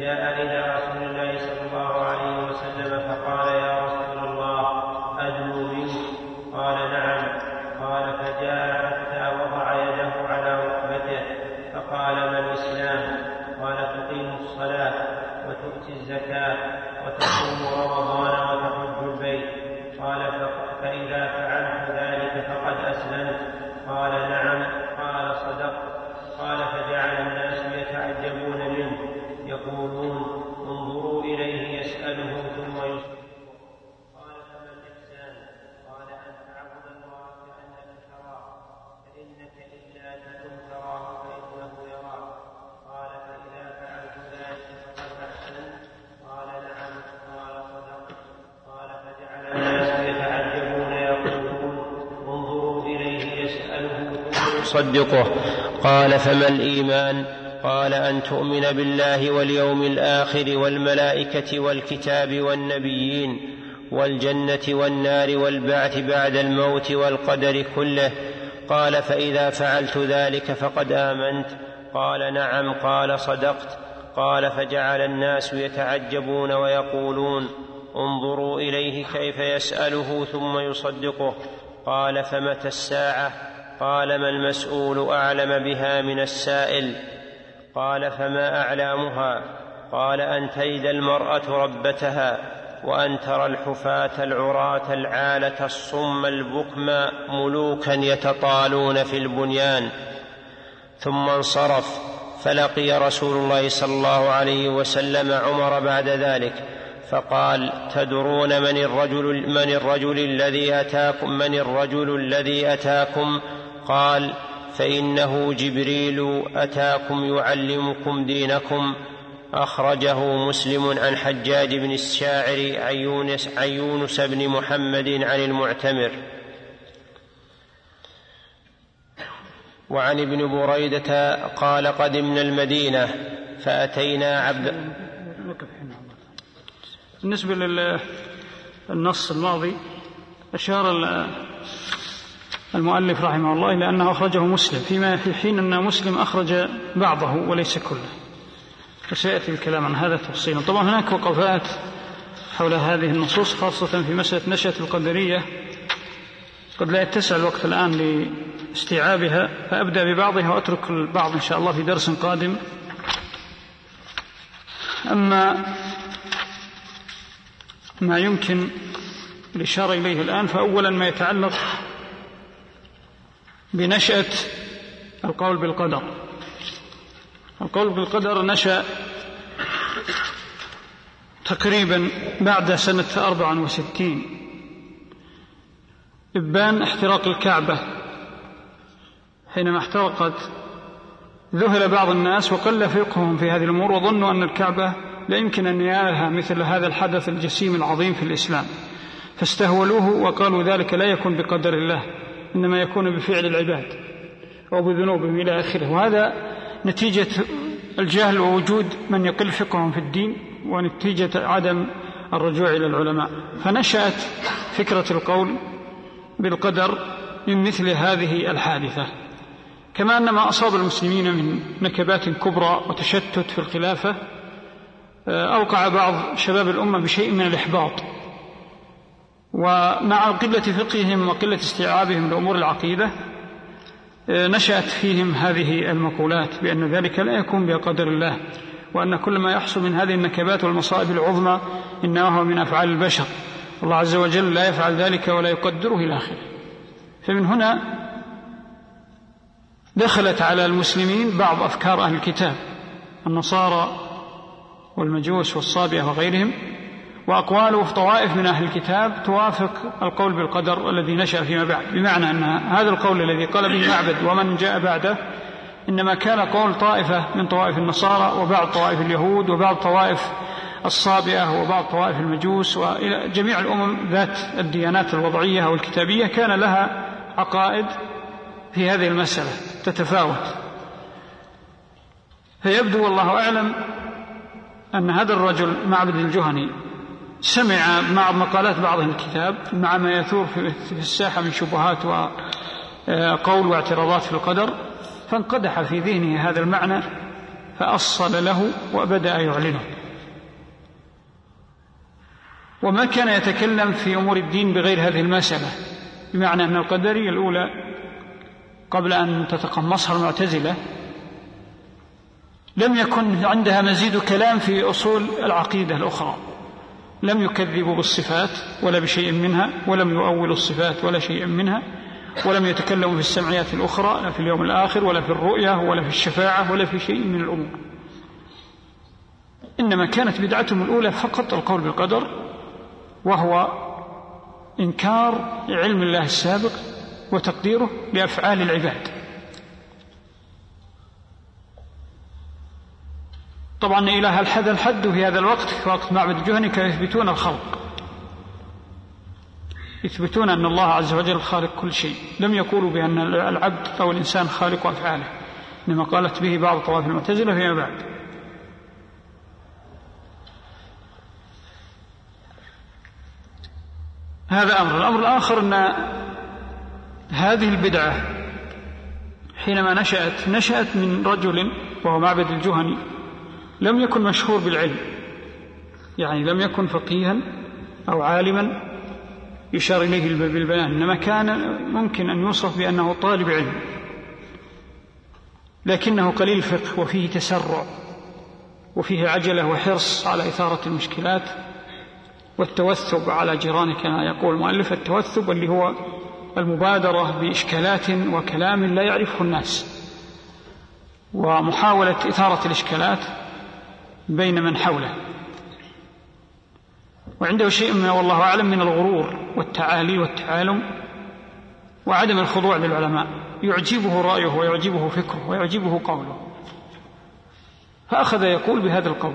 جاء إلى رسول الله صلى الله عليه وسلم فقال يا رسول الله أدنو منك؟ قال نعم. قال فجاء حتى وضع يده على ركبته فقال ما الإسلام؟ قال تقيم الصلاة وتؤتي الزكاة وتصوم رمضان وتحج البيت. قال فإذا فعلت ذلك فقد أسلمت. قال نعم. قال صدقت. قال فجعل الناس يتعجبون منه يقولون انظروا إليه يسأله ثم يصدقه. قال فما الإحسان؟ قال أن تعبد الله كأنك تراه فإنك إلا تكن تراه فإنه يراك. قال فإذا فعلت ذلك فقد أحسنت. قال نعم. قال صدقت. قال فجعل الناس يتعجبون يقولون انظروا إليه يسأله ثم يصدقه. قال فما الإيمان؟ قال أن تؤمن بالله واليوم الآخر والملائكة والكتاب والنبيين والجنة والنار والبعث بعد الموت والقدر كله. قال فإذا فعلت ذلك فقد آمنت. قال نعم. قال صدقت. قال فجعل الناس يتعجبون ويقولون انظروا إليه كيف يسأله ثم يصدقه. قال فمتى الساعة؟ قال ما المسؤول أعلم بها من السائل. قال فما أعلامها؟ قال أن تلد المرأة ربتها وأن ترى الحفاة العراة العالة الصم البكم ملوكا يتطالون في البنيان. ثم انصرف فلقي رسول الله صلى الله عليه وسلم عمر بعد ذلك فقال تدرون من الرجل, من الرجل الذي أتاكم من الرجل الذي أتاكم؟ قال فإنه جبريل أتاكم يعلمكم دينكم. أخرجه مسلم عن حجاج بن الشاعر عن يونس, عن يونس بن محمد عن المعتمر. وعن ابن بريدة قال قدمنا المدينة فأتينا عبد. بالنسبة للنص الماضي أشار المؤلف رحمه الله إلى أنه أخرجه مسلم فيما في حين أن مسلم أخرج بعضه وليس كله، وسيأتي الكلام عن هذا تفصيلا. طبعا هناك وقفات حول هذه النصوص خاصة في مسألة نشأة القدرية قد لا يتسع الوقت الآن لاستيعابها، فأبدأ ببعضها وأترك البعض إن شاء الله في درس قادم. أما ما يمكن الإشارة إليه الآن فأولا ما يتعلق بنشأة القول بالقدر. القول بالقدر نشأ تقريبا بعد سنة أربع وستين إبان احتراق الكعبة. حينما احترقت ذهل بعض الناس وقل فقههم في هذه الأمور وظنوا أن الكعبة لا يمكن أن ينالها مثل هذا الحدث الجسيم العظيم في الإسلام، فاستهولوه وقالوا ذلك لا يكون بقدر الله، إنما يكون بفعل العباد أو بذنوبهم إلى آخره. وهذا نتيجة الجهل ووجود من يقل فقههم في الدين ونتيجة عدم الرجوع إلى العلماء. فنشأت فكرة القول بالقدر من مثل هذه الحادثة. كما أن ما أصاب المسلمين من نكبات كبرى وتشتت في الخلافة أوقع بعض شباب الأمة بشيء من الإحباط، ومع قلة فقههم وقلة استيعابهم لأمور العقيدة نشأت فيهم هذه المقولات بأن ذلك لا يكون بقدر الله، وأن كل ما يحصل من هذه النكبات والمصائب العظمى إنما هو من أفعال البشر، الله عز وجل لا يفعل ذلك ولا يقدره إلى آخره. فمن هنا دخلت على المسلمين بعض أفكار أهل الكتاب النصارى والمجوس والصابئة وغيرهم، وأقواله في طوائف من أهل الكتاب توافق القول بالقدر الذي نشأ فيما بعد، بمعنى أن هذا القول الذي قال به معبد ومن جاء بعده إنما كان قول طائفة من طوائف النصارى وبعض طوائف اليهود وبعض طوائف الصابئة وبعض طوائف المجوس، وإلى جميع الأمم ذات الديانات الوضعية أو الكتابية كان لها عقائد في هذه المسألة تتفاوت. فيبدو والله أعلم أن هذا الرجل معبد الجهني سمع مع مقالات بعض الكتاب مع ما يثور في الساحة من شبهات وقول واعتراضات في القدر، فانقدح في ذهنه هذا المعنى فأصل له وبدأ يعلنه، وما كان يتكلم في أمور الدين بغير هذه المسألة، بمعنى أن القدرية الأولى قبل أن تتقمصها المعتزلة لم يكن عندها مزيد كلام في أصول العقيدة الأخرى، لم يكذبوا بالصفات ولا بشيء منها، ولم يؤولوا الصفات ولا شيء منها، ولم يتكلموا في السمعيات الأخرى، لا في اليوم الآخر ولا في الرؤية ولا في الشفاعة ولا في شيء من الأمور. إنما كانت بدعتهم الأولى فقط القول بالقدر، وهو إنكار علم الله السابق وتقديره لأفعال العباد. طبعا إلى هذا الحد في هذا الوقت، في وقت معبد الجهني، كانوا يثبتون الخلق، يثبتون أن الله عز وجل خالق كل شيء، لم يقولوا بأن العبد أو الإنسان خالق أفعاله، إنما قالت به بعض طوائف المعتزلة فيما بعد. هذا أمر. الأمر الآخر أن هذه البدعة حينما نشأت نشأت من رجل وهو معبد الجهني لم يكن مشهور بالعلم، يعني لم يكن فقيها أو عالما يشار إليه بالبيان، إنما كان ممكن أن يوصف بأنه طالب علم، لكنه قليل الفقه وفيه تسرع وفيه عجلة وحرص على إثارة المشكلات والتوثب على جيرانه، كما يقول المؤلف التوثب اللي هو المبادرة بإشكالات وكلام لا يعرفه الناس، ومحاولة إثارة الإشكالات بين من حوله، وعنده شيء من والله أعلم من الغرور والتعالي والتعالم وعدم الخضوع للعلماء، يعجبه رأيه ويعجبه فكره ويعجبه قوله، فأخذ يقول بهذا القول،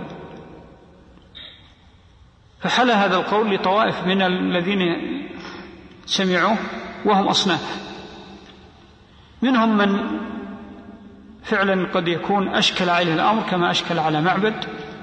فحل هذا القول لطوائف من الذين سمعوه وهم أصناف، منهم من فعلا قد يكون أشكل عليه الأمر كما أشكل على معبد،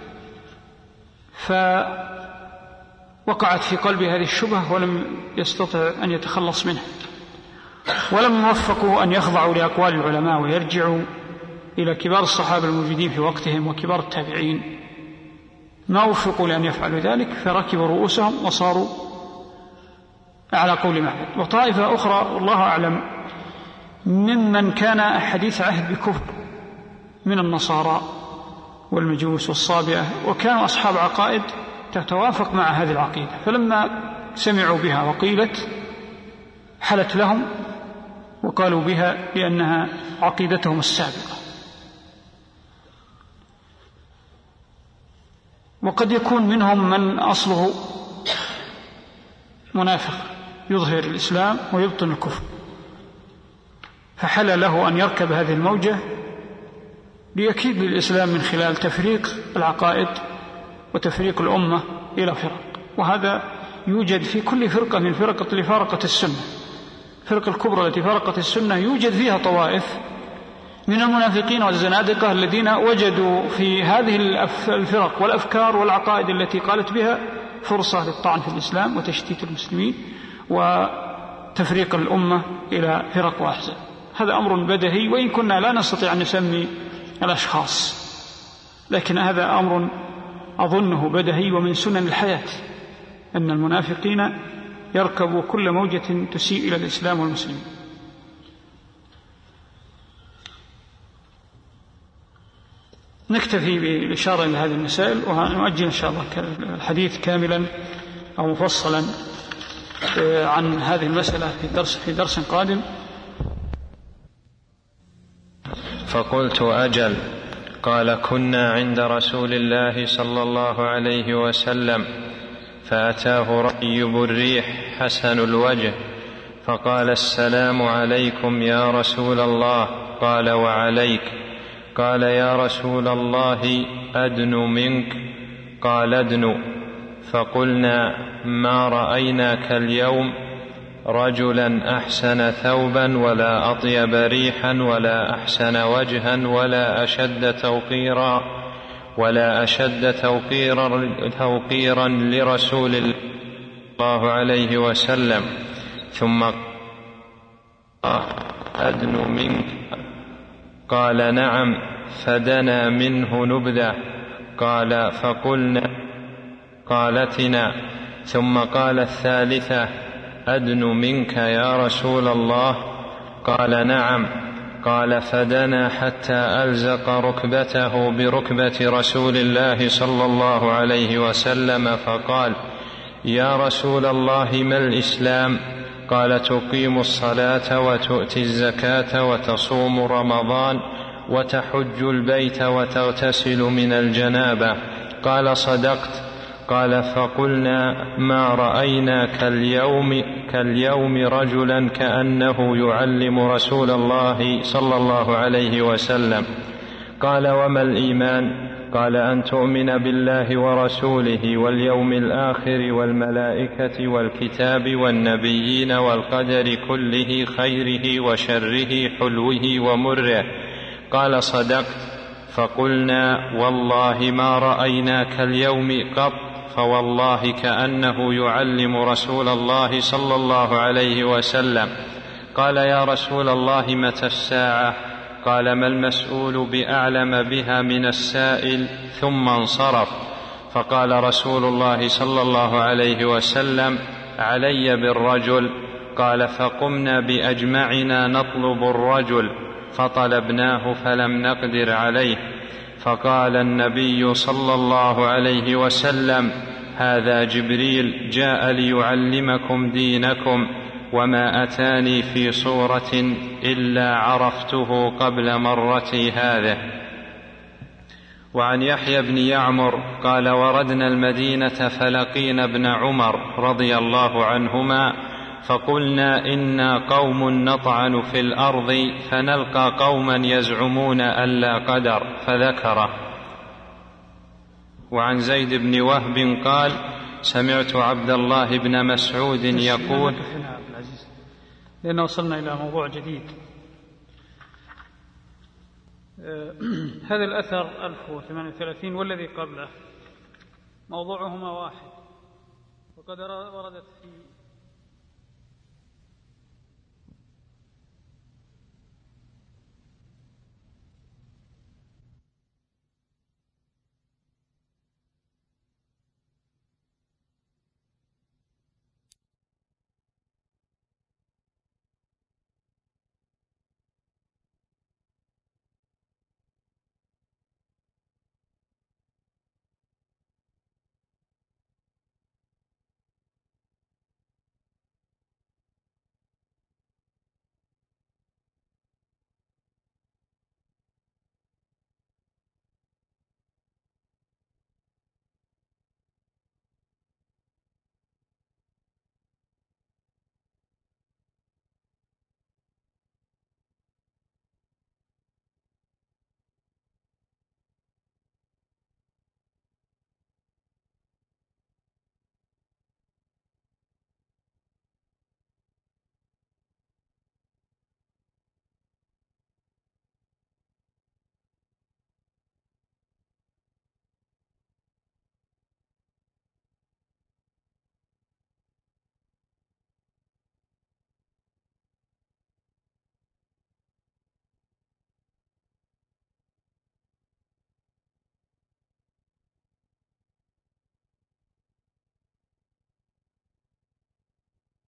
فوقعت في قلبه هذه الشبهة ولم يستطع أن يتخلص منها، ولم يوفقوا أن يخضعوا لأقوال العلماء ويرجعوا إلى كبار الصحابة الموجودين في وقتهم وكبار التابعين، ما وفقوا لأن يفعلوا ذلك، فركبوا رؤوسهم وصاروا على قول معبد. وطائفة أخرى والله أعلم ممن كان حديث عهد بكفر من النصارى والمجوس والصابئة، وكانوا أصحاب عقائد تتوافق مع هذه العقيدة، فلما سمعوا بها وقيلت حلت لهم وقالوا بها لأنها عقيدتهم السابقة. وقد يكون منهم من أصله منافق يظهر الإسلام ويبطن الكفر، فحل له أن يركب هذه الموجة ليكيد للإسلام من خلال تفريق العقائد وتفريق الأمة إلى فرق، وهذا يوجد في كل فرقة من فرقة اللي فارقت السنة. فرقة الكبرى التي فارقت السنة يوجد فيها طوائف من المنافقين والزنادقة الذين وجدوا في هذه الفرق والأفكار والعقائد التي قالت بها فرصة للطعن في الإسلام وتشتيت المسلمين وتفريق الأمة إلى فرق وأحزاب. هذا أمر بديهي، وإن كنا لا نستطيع أن نسمي الأشخاص، لكن هذا أمر أظنه بديهي ومن سنن الحياة، أن المنافقين يركبوا كل موجة تسيء إلى الإسلام والمسلمين. نكتفي بالإشارة إلى هذه المسائل، ونؤجل إن شاء الله الحديث كاملا أو مفصلا عن هذه المسألة في درس, في درس قادم. فقلت أجل. قال: كنا عند رسول الله صلى الله عليه وسلم فأتاه رأيب الريح حسن الوجه فقال: السلام عليكم يا رسول الله. قال: وعليك. قال: يا رسول الله أدن منك. قال: أدن. فقلنا: ما رأيناك اليوم رجلا أحسن ثوبا ولا أطيب ريحا ولا أحسن وجها ولا أشد توقيرا ولا أشد توقيرا, توقيرا لرسول الله عليه وسلم. ثم قال: أدن منك. قال: نعم. فدنا منه نبذة. قال فقلنا قالتنا. ثم قال الثالثة أدن منك يا رسول الله؟ قال نعم. قال فدنا حتى ألزق ركبته بركبة رسول الله صلى الله عليه وسلم فقال يا رسول الله ما الإسلام؟ قال تقيم الصلاة وتؤتي الزكاة وتصوم رمضان وتحج البيت وتغتسل من الجنابة. قال صدقت. قال فقلنا ما رأينا كاليوم, كاليوم رجلا كأنه يعلم رسول الله صلى الله عليه وسلم. قال وما الإيمان؟ قال أن تؤمن بالله ورسوله واليوم الآخر والملائكة والكتاب والنبيين والقدر كله خيره وشره حلوه ومره. قال صدقت. فقلنا والله ما رأيناك اليوم قط، فوالله كأنه يعلم رسول الله صلى الله عليه وسلم. قال يا رسول الله متى الساعة؟ قال ما المسؤول بأعلم بها من السائل. ثم انصرف. فقال رسول الله صلى الله عليه وسلم علي بالرجل. قال فقمنا بأجمعنا نطلب الرجل فطلبناه فلم نقدر عليه. فقال النبي صلى الله عليه وسلم هذا جبريل جاء ليعلمكم دينكم، وما أتاني في صورة إلا عرفته قبل مرتي هذه. وعن يحيى بن يعمر قال وردنا المدينة فلقينا ابن عمر رضي الله عنهما فقلنا إنا قوم نطعن في الأرض فنلقى قوما يزعمون ألا قدر فذكره. وعن زيد بن وهب قال سمعت عبد الله بن مسعود يقول لأنه وصلنا إلى موضوع جديد. هذا الأثر ألف وثمانية وثلاثين والذي قبله موضوعهما واحد، وقد وردت في